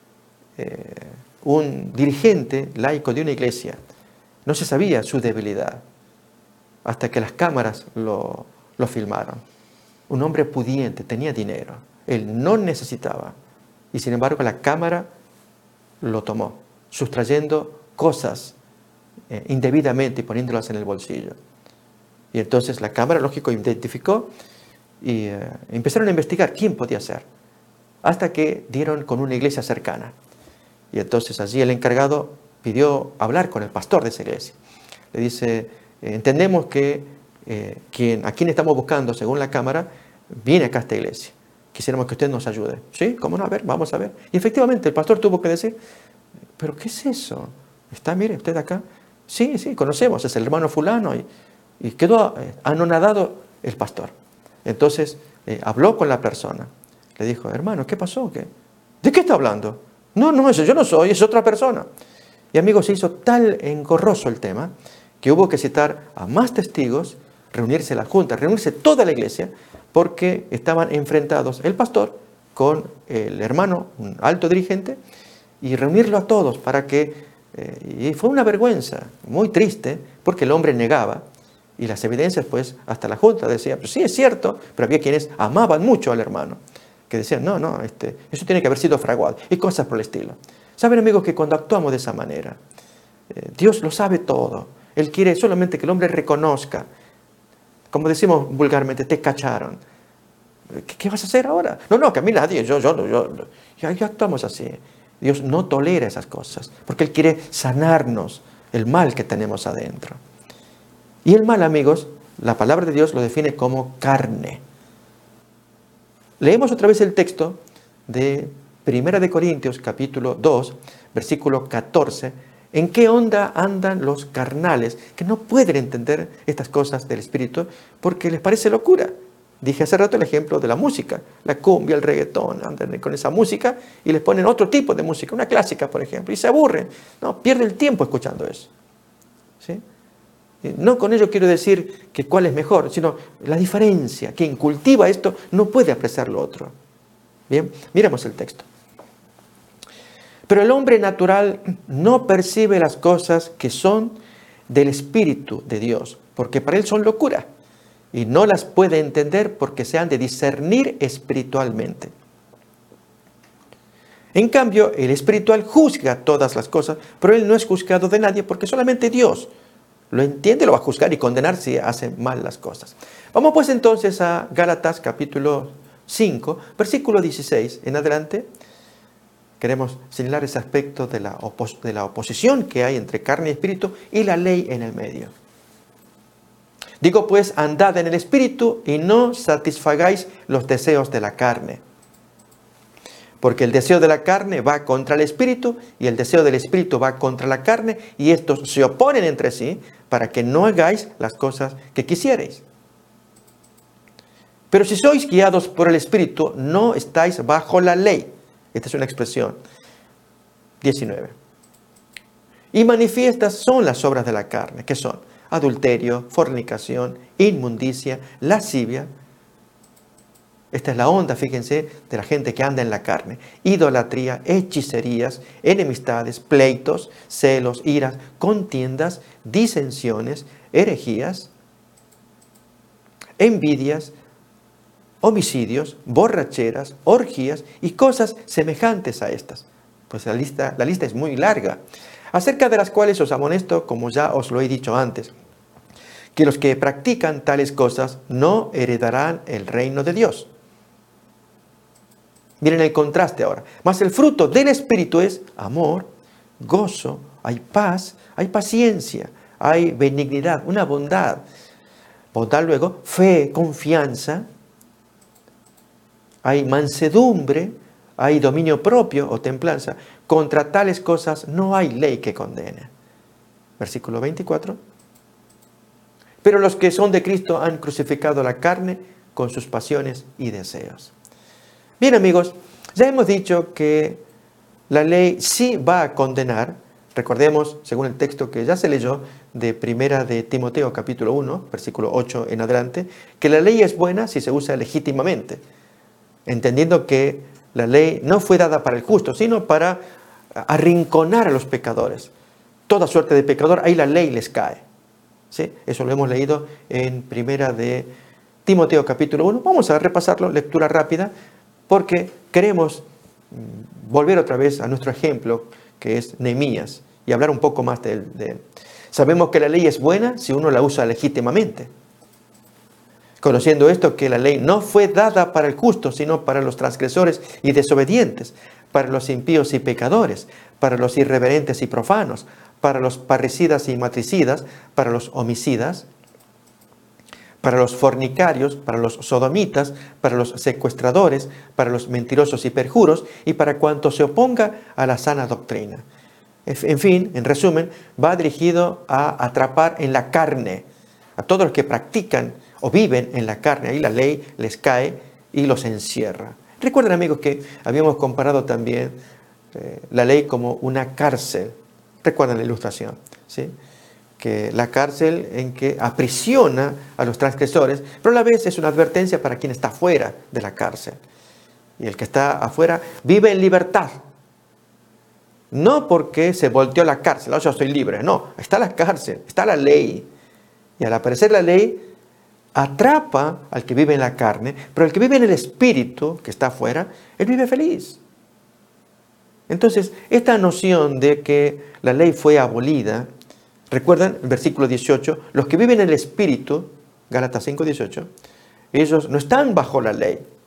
Un dirigente laico de una iglesia no se sabía su debilidad hasta que las cámaras lo filmaron. Un hombre pudiente, tenía dinero, él no necesitaba y sin embargo la cámara lo tomó, sustrayendo cosas indebidamente y poniéndolas en el bolsillo. Y entonces la cámara, lógico, identificó y empezaron a investigar quién podía ser, hasta que dieron con una iglesia cercana. Y entonces allí el encargado pidió hablar con el pastor de esa iglesia. Le dice, entendemos que a quien estamos buscando, según la cámara, viene acá a esta iglesia. Quisiéramos que usted nos ayude. ¿Sí? ¿Cómo no? A ver, vamos a ver. Y efectivamente el pastor tuvo que decir, ¿pero qué es eso? ¿Está, mire, usted acá? Sí, conocemos, es el hermano fulano. Y quedó anonadado el pastor. Entonces habló con la persona. Le dijo, hermano, ¿qué pasó? ¿De qué está hablando? No, yo no soy, es otra persona. Y amigos, se hizo tal engorroso el tema que hubo que citar a más testigos, reunirse la junta, reunirse toda la iglesia, porque estaban enfrentados el pastor con el hermano, un alto dirigente, y reunirlo a todos para que... y fue una vergüenza muy triste, porque el hombre negaba, y las evidencias, pues, hasta la junta decía, pues sí, es cierto, pero había quienes amaban mucho al hermano, que decían, no, eso tiene que haber sido fraguado, y cosas por el estilo. Saben, amigos, que cuando actuamos de esa manera, Dios lo sabe todo. Él quiere solamente que el hombre reconozca, como decimos vulgarmente, te cacharon. ¿Qué vas a hacer ahora? No, que a mí nadie, ya actuamos así. Dios no tolera esas cosas, porque Él quiere sanarnos el mal que tenemos adentro. Y el mal, amigos, la palabra de Dios lo define como carne. Leemos otra vez el texto de 1 de Corintios, capítulo 2, versículo 14. ¿En qué onda andan los carnales que no pueden entender estas cosas del Espíritu porque les parece locura? Dije hace rato el ejemplo de la música, la cumbia, el reggaetón, andan con esa música y les ponen otro tipo de música, una clásica, por ejemplo, y se aburren. No, pierden el tiempo escuchando eso. ¿Sí? No con ello quiero decir que cuál es mejor, sino la diferencia. Quien cultiva esto no puede apreciar lo otro. Bien, miremos el texto. Pero el hombre natural no percibe las cosas que son del Espíritu de Dios, porque para él son locura, y no las puede entender porque se han de discernir espiritualmente. En cambio, el espiritual juzga todas las cosas, pero él no es juzgado de nadie porque solamente Dios lo entiende, lo va a juzgar y condenar si hace mal las cosas. Vamos pues entonces a Gálatas capítulo 5, versículo 16 en adelante. Queremos señalar ese aspecto de la oposición que hay entre carne y espíritu y la ley en el medio. Digo pues, andad en el espíritu y no satisfagáis los deseos de la carne. Porque el deseo de la carne va contra el espíritu y el deseo del espíritu va contra la carne y estos se oponen entre sí para que no hagáis las cosas que quisierais. Pero si sois guiados por el espíritu, no estáis bajo la ley. Esta es una expresión. 19. Y manifiestas son las obras de la carne, que son adulterio, fornicación, inmundicia, lascivia. Esta es la onda, fíjense, de la gente que anda en la carne. Idolatría, hechicerías, enemistades, pleitos, celos, iras, contiendas, disensiones, herejías, envidias, homicidios, borracheras, orgías y cosas semejantes a estas. Pues la lista es muy larga, acerca de las cuales os amonesto, como ya os lo he dicho antes, que los que practican tales cosas no heredarán el reino de Dios. Miren el contraste ahora. Mas el fruto del Espíritu es amor, gozo, hay paz, hay paciencia, hay benignidad, una bondad. Bondad luego, fe, confianza, hay mansedumbre, hay dominio propio o templanza. Contra tales cosas no hay ley que condene. Versículo 24. Pero los que son de Cristo han crucificado la carne con sus pasiones y deseos. Bien, amigos, ya hemos dicho que la ley sí va a condenar. Recordemos, según el texto que ya se leyó de 1 de Timoteo capítulo 1, versículo 8 en adelante, que la ley es buena si se usa legítimamente, entendiendo que la ley no fue dada para el justo, sino para arrinconar a los pecadores. Toda suerte de pecador, ahí la ley les cae. ¿Sí? Eso lo hemos leído en 1 de Timoteo capítulo 1. Vamos a repasarlo, lectura rápida, porque queremos volver otra vez a nuestro ejemplo, que es Nehemías, y hablar un poco más de él. Sabemos que la ley es buena si uno la usa legítimamente. Conociendo esto, que la ley no fue dada para el justo, sino para los transgresores y desobedientes, para los impíos y pecadores, para los irreverentes y profanos, para los parricidas y matricidas, para los homicidas, para los fornicarios, para los sodomitas, para los secuestradores, para los mentirosos y perjuros, y para cuanto se oponga a la sana doctrina. En fin, en resumen, va dirigido a atrapar en la carne a todos los que practican o viven en la carne. Ahí la ley les cae y los encierra. Recuerden, amigos, que habíamos comparado también la ley como una cárcel. Recuerdan la ilustración, ¿sí? Que la cárcel en que aprisiona a los transgresores, pero a la vez es una advertencia para quien está fuera de la cárcel. Y el que está afuera vive en libertad. No porque se volteó la cárcel, yo estoy libre. No, está la cárcel, está la ley. Y al aparecer la ley, atrapa al que vive en la carne, pero el que vive en el espíritu, que está afuera, él vive feliz. Entonces, esta noción de que la ley fue abolida, recuerdan el versículo 18, los que viven en el espíritu, Gálatas 5:18, ellos no están bajo la ley,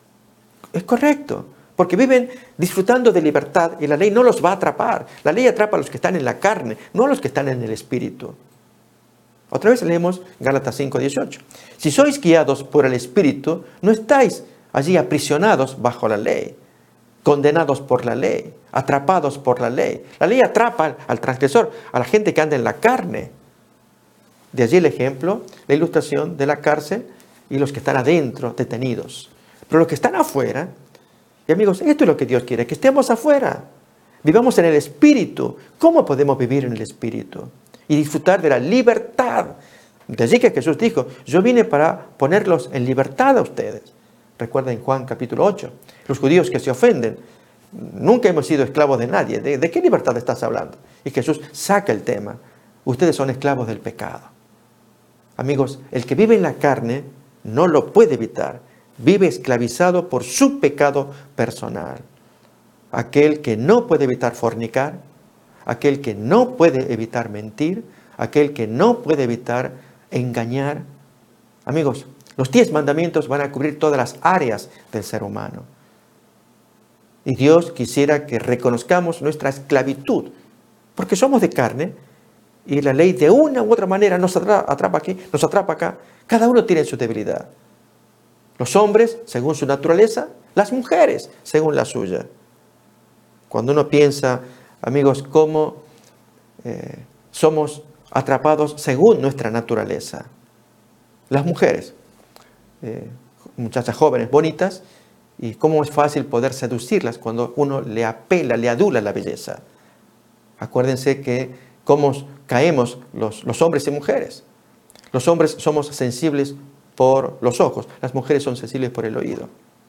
Es correcto, porque viven disfrutando de libertad y la ley no los va a atrapar. La ley atrapa a los que están en la carne, no a los que están en el espíritu. Otra vez leemos Gálatas 5:18. Si sois guiados por el espíritu, no estáis allí aprisionados bajo la ley, condenados por la ley, atrapados por la ley. La ley atrapa al transgresor, a la gente que anda en la carne. De allí el ejemplo, la ilustración de la cárcel y los que están adentro, detenidos. Pero los que están afuera, y amigos, esto es lo que Dios quiere, que estemos afuera. Vivamos en el Espíritu. ¿Cómo podemos vivir en el Espíritu? Y disfrutar de la libertad. De allí que Jesús dijo, yo vine para ponerlos en libertad a ustedes. Recuerda en Juan capítulo 8, los judíos que se ofenden. Nunca hemos sido esclavos de nadie. ¿De qué libertad estás hablando? Y Jesús saca el tema. Ustedes son esclavos del pecado. Amigos, el que vive en la carne no lo puede evitar. Vive esclavizado por su pecado personal. Aquel que no puede evitar fornicar, aquel que no puede evitar mentir, aquel que no puede evitar engañar. Amigos, los 10 mandamientos van a cubrir todas las áreas del ser humano. Y Dios quisiera que reconozcamos nuestra esclavitud, porque somos de carne y la ley de una u otra manera nos atrapa aquí, nos atrapa acá. Cada uno tiene su debilidad. Los hombres, según su naturaleza, las mujeres, según la suya. Cuando uno piensa, amigos, cómo somos atrapados según nuestra naturaleza. Las mujeres, muchachas jóvenes, bonitas, y cómo es fácil poder seducirlas cuando uno le apela, le adula la belleza. Acuérdense que cómo caemos los hombres y mujeres. Los hombres somos sensibles por los ojos, las mujeres son sensibles por el oído.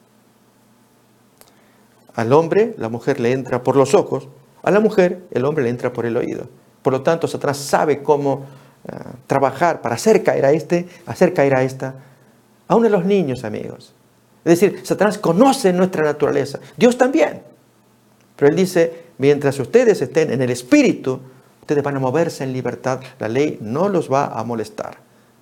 Al hombre, la mujer le entra por los ojos, a la mujer, el hombre le entra por el oído. Por lo tanto, Satanás sabe cómo trabajar para hacer caer a esta, aún a los niños, amigos. Es decir, Satanás conoce nuestra naturaleza, Dios también. Pero él dice, mientras ustedes estén en el Espíritu, ustedes van a moverse en libertad, la ley no los va a molestar.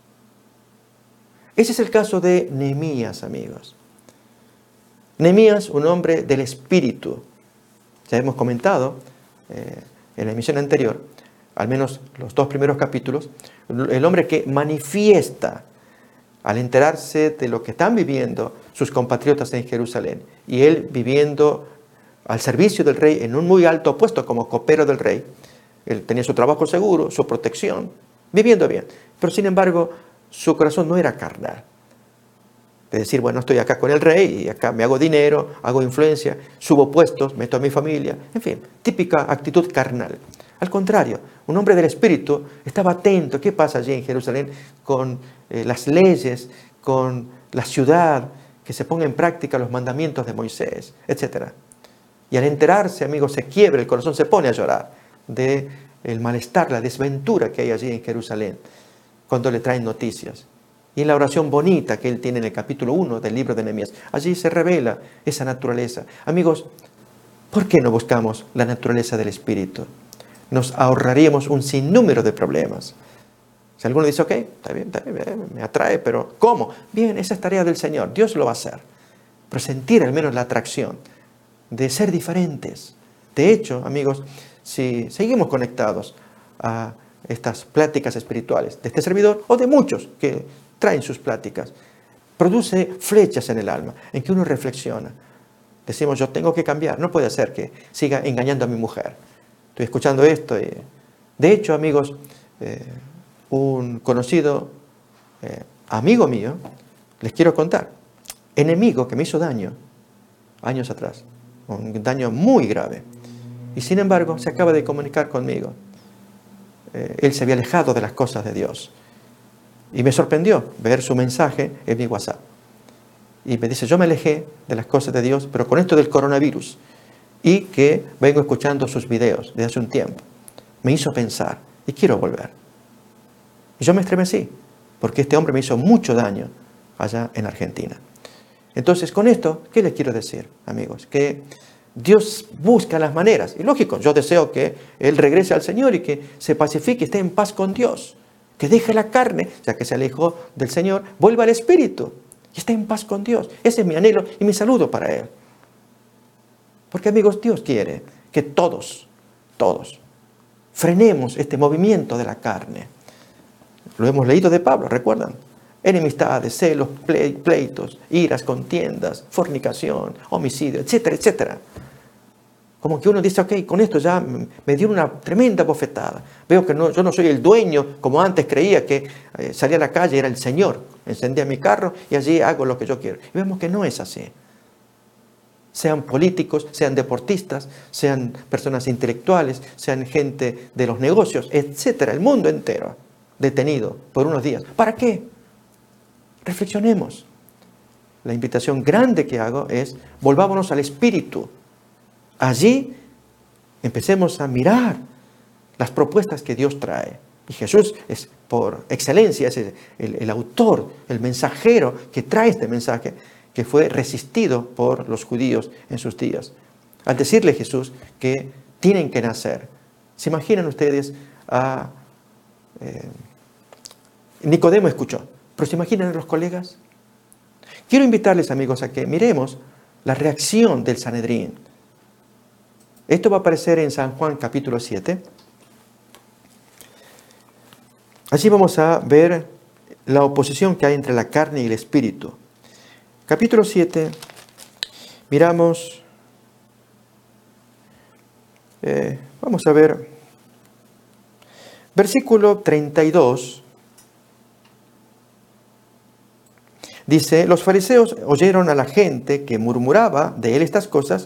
Ese es el caso de Nehemías, amigos. Nehemías, un hombre del Espíritu. Ya hemos comentado en la emisión anterior, al menos los 2 primeros capítulos, el hombre que manifiesta al enterarse de lo que están viviendo sus compatriotas en Jerusalén, y él viviendo al servicio del rey en un muy alto puesto como copero del rey. Él tenía su trabajo seguro, su protección, viviendo bien. Pero sin embargo, su corazón no era carnal. De decir, bueno, estoy acá con el rey y acá me hago dinero, hago influencia, subo puestos, meto a mi familia. En fin, típica actitud carnal. Al contrario, un hombre del Espíritu estaba atento. ¿Qué pasa allí en Jerusalén con las leyes, con la ciudad, que se ponga en práctica los mandamientos de Moisés, etcétera? Y al enterarse, amigos, se quiebra el corazón, se pone a llorar de el malestar, la desventura que hay allí en Jerusalén cuando le traen noticias. Y en la oración bonita que él tiene en el capítulo 1 del libro de Nehemías, allí se revela esa naturaleza. Amigos, ¿por qué no buscamos la naturaleza del Espíritu? Nos ahorraríamos un sinnúmero de problemas. Si alguno dice, ok, está bien, me atrae, pero ¿cómo? Bien, esa es tarea del Señor, Dios lo va a hacer. Pero sentir al menos la atracción de ser diferentes. De hecho, amigos, si seguimos conectados a estas pláticas espirituales de este servidor o de muchos que traen sus pláticas, produce flechas en el alma, en que uno reflexiona. Decimos, yo tengo que cambiar, no puede ser que siga engañando a mi mujer. Estoy escuchando esto. De hecho, amigos, un conocido amigo mío, les quiero contar, enemigo que me hizo daño años atrás, un daño muy grave. Y sin embargo, se acaba de comunicar conmigo. Él se había alejado de las cosas de Dios. Y me sorprendió ver su mensaje en mi WhatsApp. Y me dice, yo me alejé de las cosas de Dios, pero con esto del coronavirus, y que vengo escuchando sus videos desde hace un tiempo, me hizo pensar, y quiero volver. Y yo me estremecí, porque este hombre me hizo mucho daño allá en Argentina. Entonces, con esto, ¿qué les quiero decir, amigos? Que Dios busca las maneras. Y lógico, yo deseo que él regrese al Señor y que se pacifique, esté en paz con Dios. Que deje la carne, ya que se alejó del Señor, vuelva al Espíritu. y esté en paz con Dios. Ese es mi anhelo y mi saludo para Él. Porque, amigos, Dios quiere que todos, frenemos este movimiento de la carne. Lo hemos leído de Pablo, ¿recuerdan? Enemistades, celos, pleitos, iras, contiendas, fornicación, homicidio, etcétera, etcétera. Como que uno dice, ok, con esto ya me dio una tremenda bofetada. Veo que yo no soy el dueño, como antes creía que salía a la calle, era el Señor. Encendía mi carro y allí hago lo que yo quiero. Y vemos que no es así. Sean políticos, sean deportistas, sean personas intelectuales, sean gente de los negocios, etcétera. El mundo entero detenido por unos días. ¿Para qué? Reflexionemos. La invitación grande que hago es, volvámonos al Espíritu. Allí empecemos a mirar las propuestas que Dios trae. Y Jesús es por excelencia es el autor, el mensajero que trae este mensaje que fue resistido por los judíos en sus días. Al decirle Jesús que tienen que nacer. ¿Se imaginan ustedes a Nicodemo escuchó, pero se imaginan a los colegas? Quiero invitarles, amigos, a que miremos la reacción del Sanedrín. Esto va a aparecer en San Juan capítulo 7. Allí vamos a ver la oposición que hay entre la carne y el espíritu. Capítulo 7, miramos, vamos a ver, versículo 32. Dice, los fariseos oyeron a la gente que murmuraba de él estas cosas,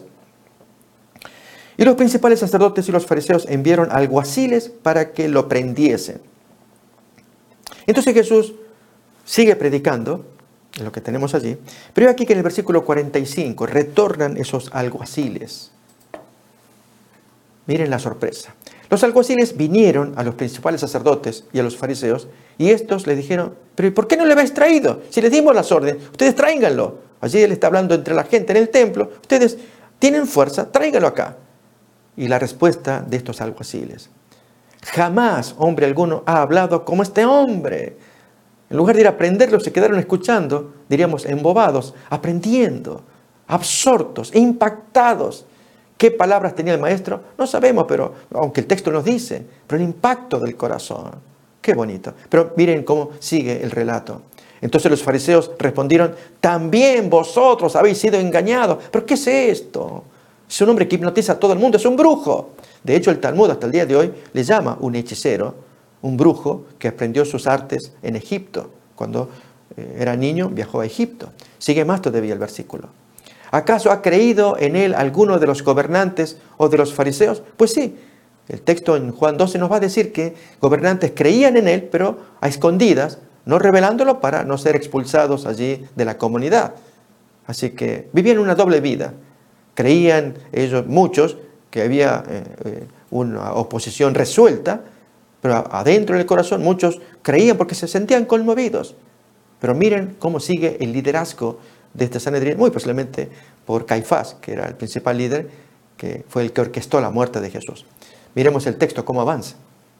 y los principales sacerdotes y los fariseos enviaron alguaciles para que lo prendiesen. Entonces Jesús sigue predicando, lo que tenemos allí, pero aquí que en el versículo 45 retornan esos alguaciles. Miren la sorpresa. Los alguaciles vinieron a los principales sacerdotes y a los fariseos, y estos le dijeron, pero ¿por qué no le habéis traído? Si les dimos las órdenes, ustedes tráiganlo. Allí él está hablando entre la gente en el templo, ustedes tienen fuerza, tráiganlo acá. Y la respuesta de estos alguaciles: jamás hombre alguno ha hablado como este hombre. En lugar de ir a aprenderlo, se quedaron escuchando, diríamos embobados, aprendiendo, absortos, impactados. ¿Qué palabras tenía el maestro? No sabemos, pero aunque el texto nos dice, pero el impacto del corazón. Qué bonito. Pero miren cómo sigue el relato. Entonces los fariseos respondieron, también vosotros habéis sido engañados. ¿Pero qué es esto? Es un hombre que hipnotiza a todo el mundo, es un brujo. De hecho, el Talmud hasta el día de hoy le llama un hechicero, un brujo que aprendió sus artes en Egipto. Cuando era niño viajó a Egipto. Sigue más todavía el versículo. ¿Acaso ha creído en él alguno de los gobernantes o de los fariseos? Pues sí, el texto en Juan 12 nos va a decir que gobernantes creían en él, pero a escondidas, no revelándolo para no ser expulsados allí de la comunidad. Así que vivían una doble vida. Creían ellos, muchos, que había una oposición resuelta, pero adentro del corazón muchos creían porque se sentían conmovidos. Pero miren cómo sigue el liderazgo de este Sanedrín, muy posiblemente por Caifás, que era el principal líder, que fue el que orquestó la muerte de Jesús. Miremos el texto, cómo avanza.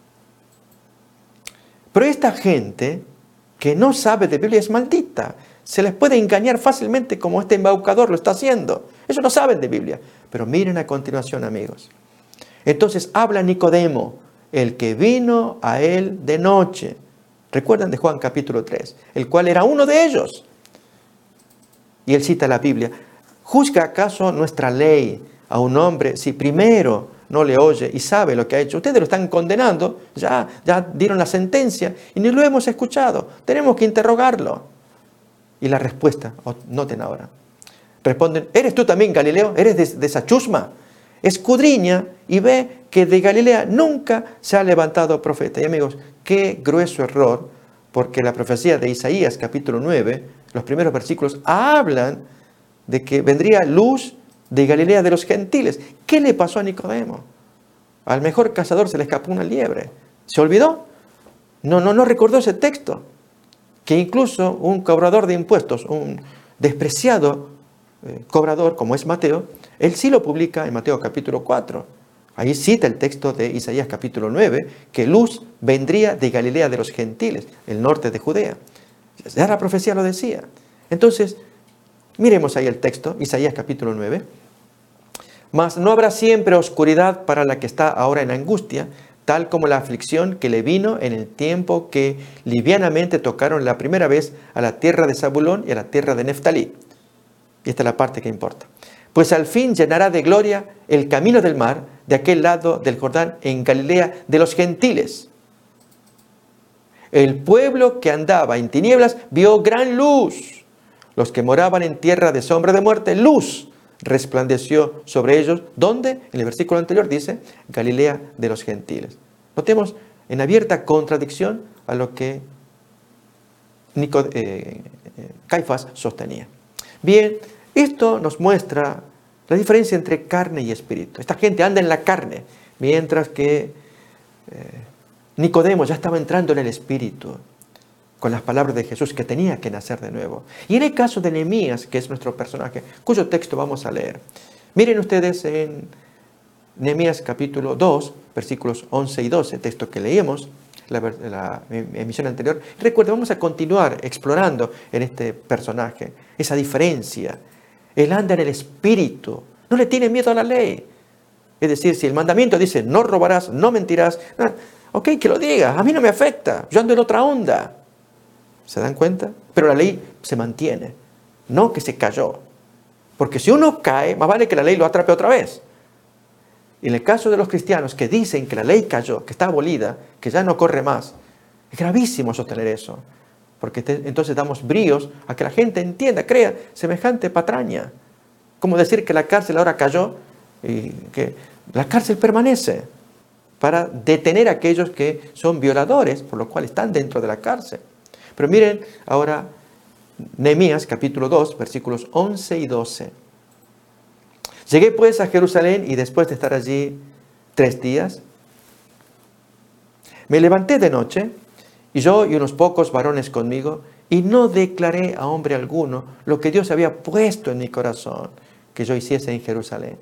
Pero esta gente que no sabe de Biblia es maldita. Se les puede engañar fácilmente como este embaucador lo está haciendo. Ellos no saben de Biblia. Pero miren a continuación, amigos. Entonces habla Nicodemo, el que vino a él de noche. Recuerdan de Juan capítulo 3, el cual era uno de ellos. Y él cita la Biblia. ¿Juzga acaso nuestra ley a un hombre si primero no le oye y sabe lo que ha hecho? Ustedes lo están condenando, ya dieron la sentencia y ni lo hemos escuchado. Tenemos que interrogarlo. Y la respuesta, noten ahora, responden, ¿eres tú también Galileo? ¿Eres de esa chusma? Escudriña y ve que de Galilea nunca se ha levantado profeta. Y amigos, qué grueso error, porque la profecía de Isaías capítulo 9, los primeros versículos, hablan de que vendría luz de Galilea de los gentiles. ¿Qué le pasó a Nicodemo? Al mejor cazador se le escapó una liebre. ¿Se olvidó? No recordó ese texto. Que incluso un cobrador de impuestos, un despreciado cobrador como es Mateo, él sí lo publica en Mateo capítulo 4. Ahí cita el texto de Isaías capítulo 9, que luz vendría de Galilea de los gentiles, el norte de Judea. Ya la profecía lo decía. Entonces, miremos ahí el texto, Isaías capítulo 9. Mas no habrá siempre oscuridad para la que está ahora en angustia, tal como la aflicción que le vino en el tiempo que livianamente tocaron la primera vez a la tierra de Zabulón y a la tierra de Neftalí. Y esta es la parte que importa. Pues al fin llenará de gloria el camino del mar de aquel lado del Jordán en Galilea de los gentiles. El pueblo que andaba en tinieblas vio gran luz. Los que moraban en tierra de sombra de muerte, luz resplandeció sobre ellos. ¿Dónde? En el versículo anterior dice, Galilea de los gentiles. Notemos en abierta contradicción a lo que Caifás sostenía. Bien, esto nos muestra la diferencia entre carne y espíritu. Esta gente anda en la carne, mientras que Nicodemo ya estaba entrando en el espíritu, con las palabras de Jesús, que tenía que nacer de nuevo. Y en el caso de Nehemías, que es nuestro personaje, cuyo texto vamos a leer. Miren ustedes en Nehemías capítulo 2, versículos 11 y 12, texto que leímos, la emisión anterior. Recuerden, vamos a continuar explorando en este personaje esa diferencia. Él anda en el espíritu, no le tiene miedo a la ley. Es decir, si el mandamiento dice no robarás, no mentirás, no, ok, que lo diga, a mí no me afecta, yo ando en otra onda. ¿Se dan cuenta? Pero la ley se mantiene, no que se cayó. Porque si uno cae, más vale que la ley lo atrape otra vez. Y en el caso de los cristianos que dicen que la ley cayó, que está abolida, que ya no corre más, es gravísimo sostener eso. Porque entonces damos bríos a que la gente entienda, crea semejante patraña. Como decir que la cárcel ahora cayó y que la cárcel permanece para detener a aquellos que son violadores, por lo cual están dentro de la cárcel. Pero miren ahora Nehemías capítulo 2, versículos 11 y 12. Llegué pues a Jerusalén y después de estar allí 3 días, me levanté de noche, y yo y unos pocos varones conmigo, y no declaré a hombre alguno lo que Dios había puesto en mi corazón que yo hiciese en Jerusalén.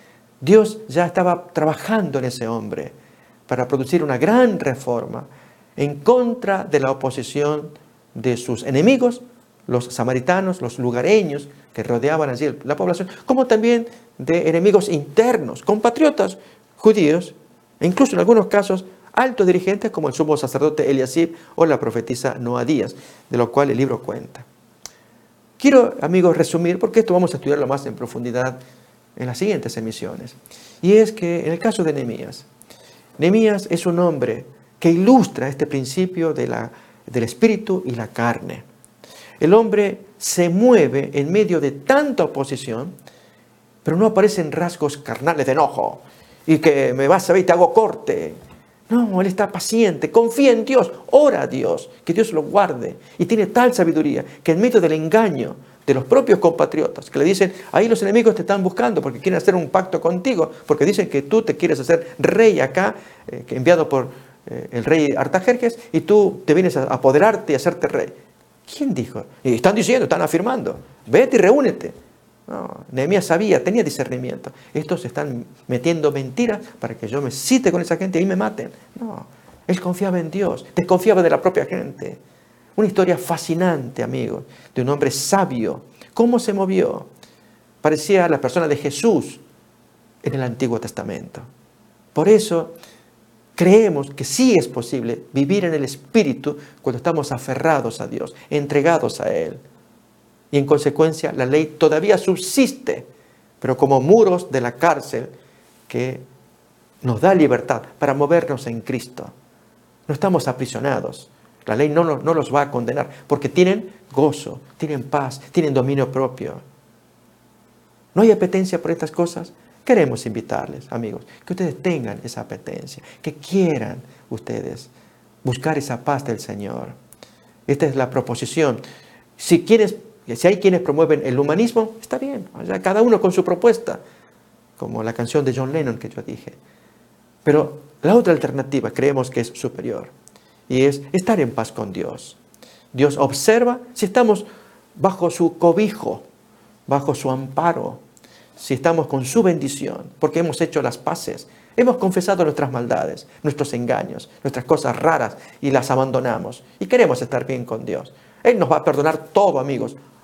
Dios ya estaba trabajando en ese hombre para producir una gran reforma en contra de la oposición de sus enemigos, los samaritanos, los lugareños que rodeaban allí la población, como también de enemigos internos, compatriotas judíos, e incluso en algunos casos altos dirigentes como el sumo sacerdote Eliasib o la profetisa Noadías, de lo cual el libro cuenta. Quiero, amigos, resumir, porque esto vamos a estudiarlo más en profundidad en las siguientes emisiones. Y es que en el caso de Nehemías, Nehemías es un hombre que ilustra este principio del espíritu y la carne. El hombre se mueve en medio de tanta oposición, pero no aparecen rasgos carnales de enojo y que me vas a ver y te hago corte. No, él está paciente, confía en Dios, ora a Dios, que Dios lo guarde. Y tiene tal sabiduría que en medio del engaño de los propios compatriotas, que le dicen, ahí los enemigos te están buscando porque quieren hacer un pacto contigo, porque dicen que tú te quieres hacer rey acá, enviado por el rey Artajerjes, y tú te vienes a apoderarte y hacerte rey. ¿Quién dijo? Y están diciendo, están afirmando, vete y reúnete. No, Nehemías sabía, tenía discernimiento. Estos se están metiendo mentiras para que yo me cite con esa gente y me maten. No, él confiaba en Dios, desconfiaba de la propia gente. Una historia fascinante, amigos, de un hombre sabio. ¿Cómo se movió? Parecía la persona de Jesús en el Antiguo Testamento. Por eso creemos que sí es posible vivir en el Espíritu cuando estamos aferrados a Dios, entregados a Él. Y en consecuencia la ley todavía subsiste, pero como muros de la cárcel que nos da libertad para movernos en Cristo. No estamos aprisionados. La ley no los va a condenar porque tienen gozo, tienen paz, tienen dominio propio. ¿No hay apetencia por estas cosas? Queremos invitarles, amigos, que ustedes tengan esa apetencia, que quieran ustedes buscar esa paz del Señor. Esta es la proposición. Si hay quienes promueven el humanismo, está bien, cada uno con su propuesta, como la canción de John Lennon que yo dije. Pero la otra alternativa creemos que es superior, y es estar en paz con Dios. Dios observa si estamos bajo su cobijo, bajo su amparo, si estamos con su bendición, porque hemos hecho las paces, hemos confesado nuestras maldades, nuestros engaños, nuestras cosas raras y las abandonamos y queremos estar bien con Dios. Él nos va a perdonar todo, amigos,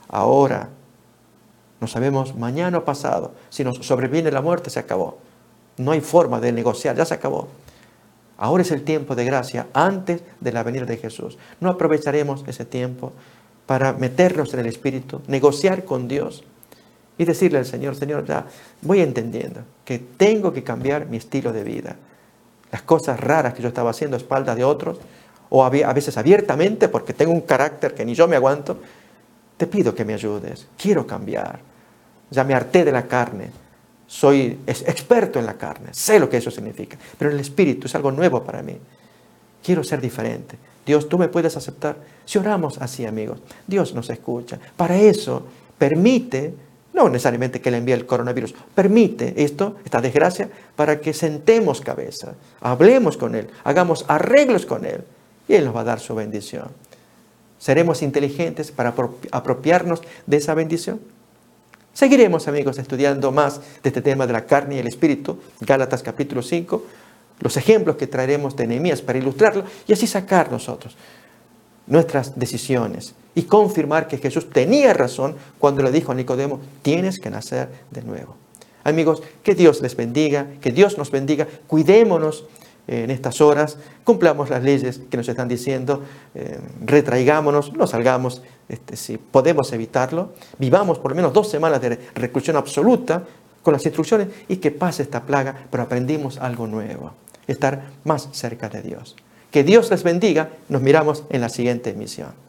ahora. No sabemos mañana o pasado. Si nos sobreviene la muerte, se acabó. No hay forma de negociar, ya se acabó. Ahora es el tiempo de gracia antes de la venida de Jesús. No aprovecharemos ese tiempo para meternos en el Espíritu, negociar con Dios y decirle al Señor, Señor, ya voy entendiendo que tengo que cambiar mi estilo de vida. Las cosas raras que yo estaba haciendo a espaldas de otros, o a veces abiertamente porque tengo un carácter que ni yo me aguanto, te pido que me ayudes. Quiero cambiar. Ya me harté de la carne. Soy experto en la carne. Sé lo que eso significa. Pero el Espíritu es algo nuevo para mí. Quiero ser diferente. Dios, ¿tú me puedes aceptar? Si oramos así, amigos, Dios nos escucha. Para eso, permite, no necesariamente que le envíe el coronavirus, permite esta desgracia, para que sentemos cabeza, hablemos con Él, hagamos arreglos con Él, y Él nos va a dar su bendición. ¿Seremos inteligentes para apropiarnos de esa bendición? Seguiremos, amigos, estudiando más de este tema de la carne y el espíritu, Gálatas capítulo 5, los ejemplos que traeremos de Nehemías para ilustrarlo y así sacar nosotros nuestras decisiones y confirmar que Jesús tenía razón cuando le dijo a Nicodemo, tienes que nacer de nuevo. Amigos, que Dios les bendiga, que Dios nos bendiga, cuidémonos en estas horas, cumplamos las leyes que nos están diciendo, retraigámonos, no salgamos si podemos evitarlo, vivamos por lo menos 2 semanas de reclusión absoluta con las instrucciones y que pase esta plaga, pero aprendimos algo nuevo, estar más cerca de Dios. Que Dios les bendiga, nos miramos en la siguiente emisión.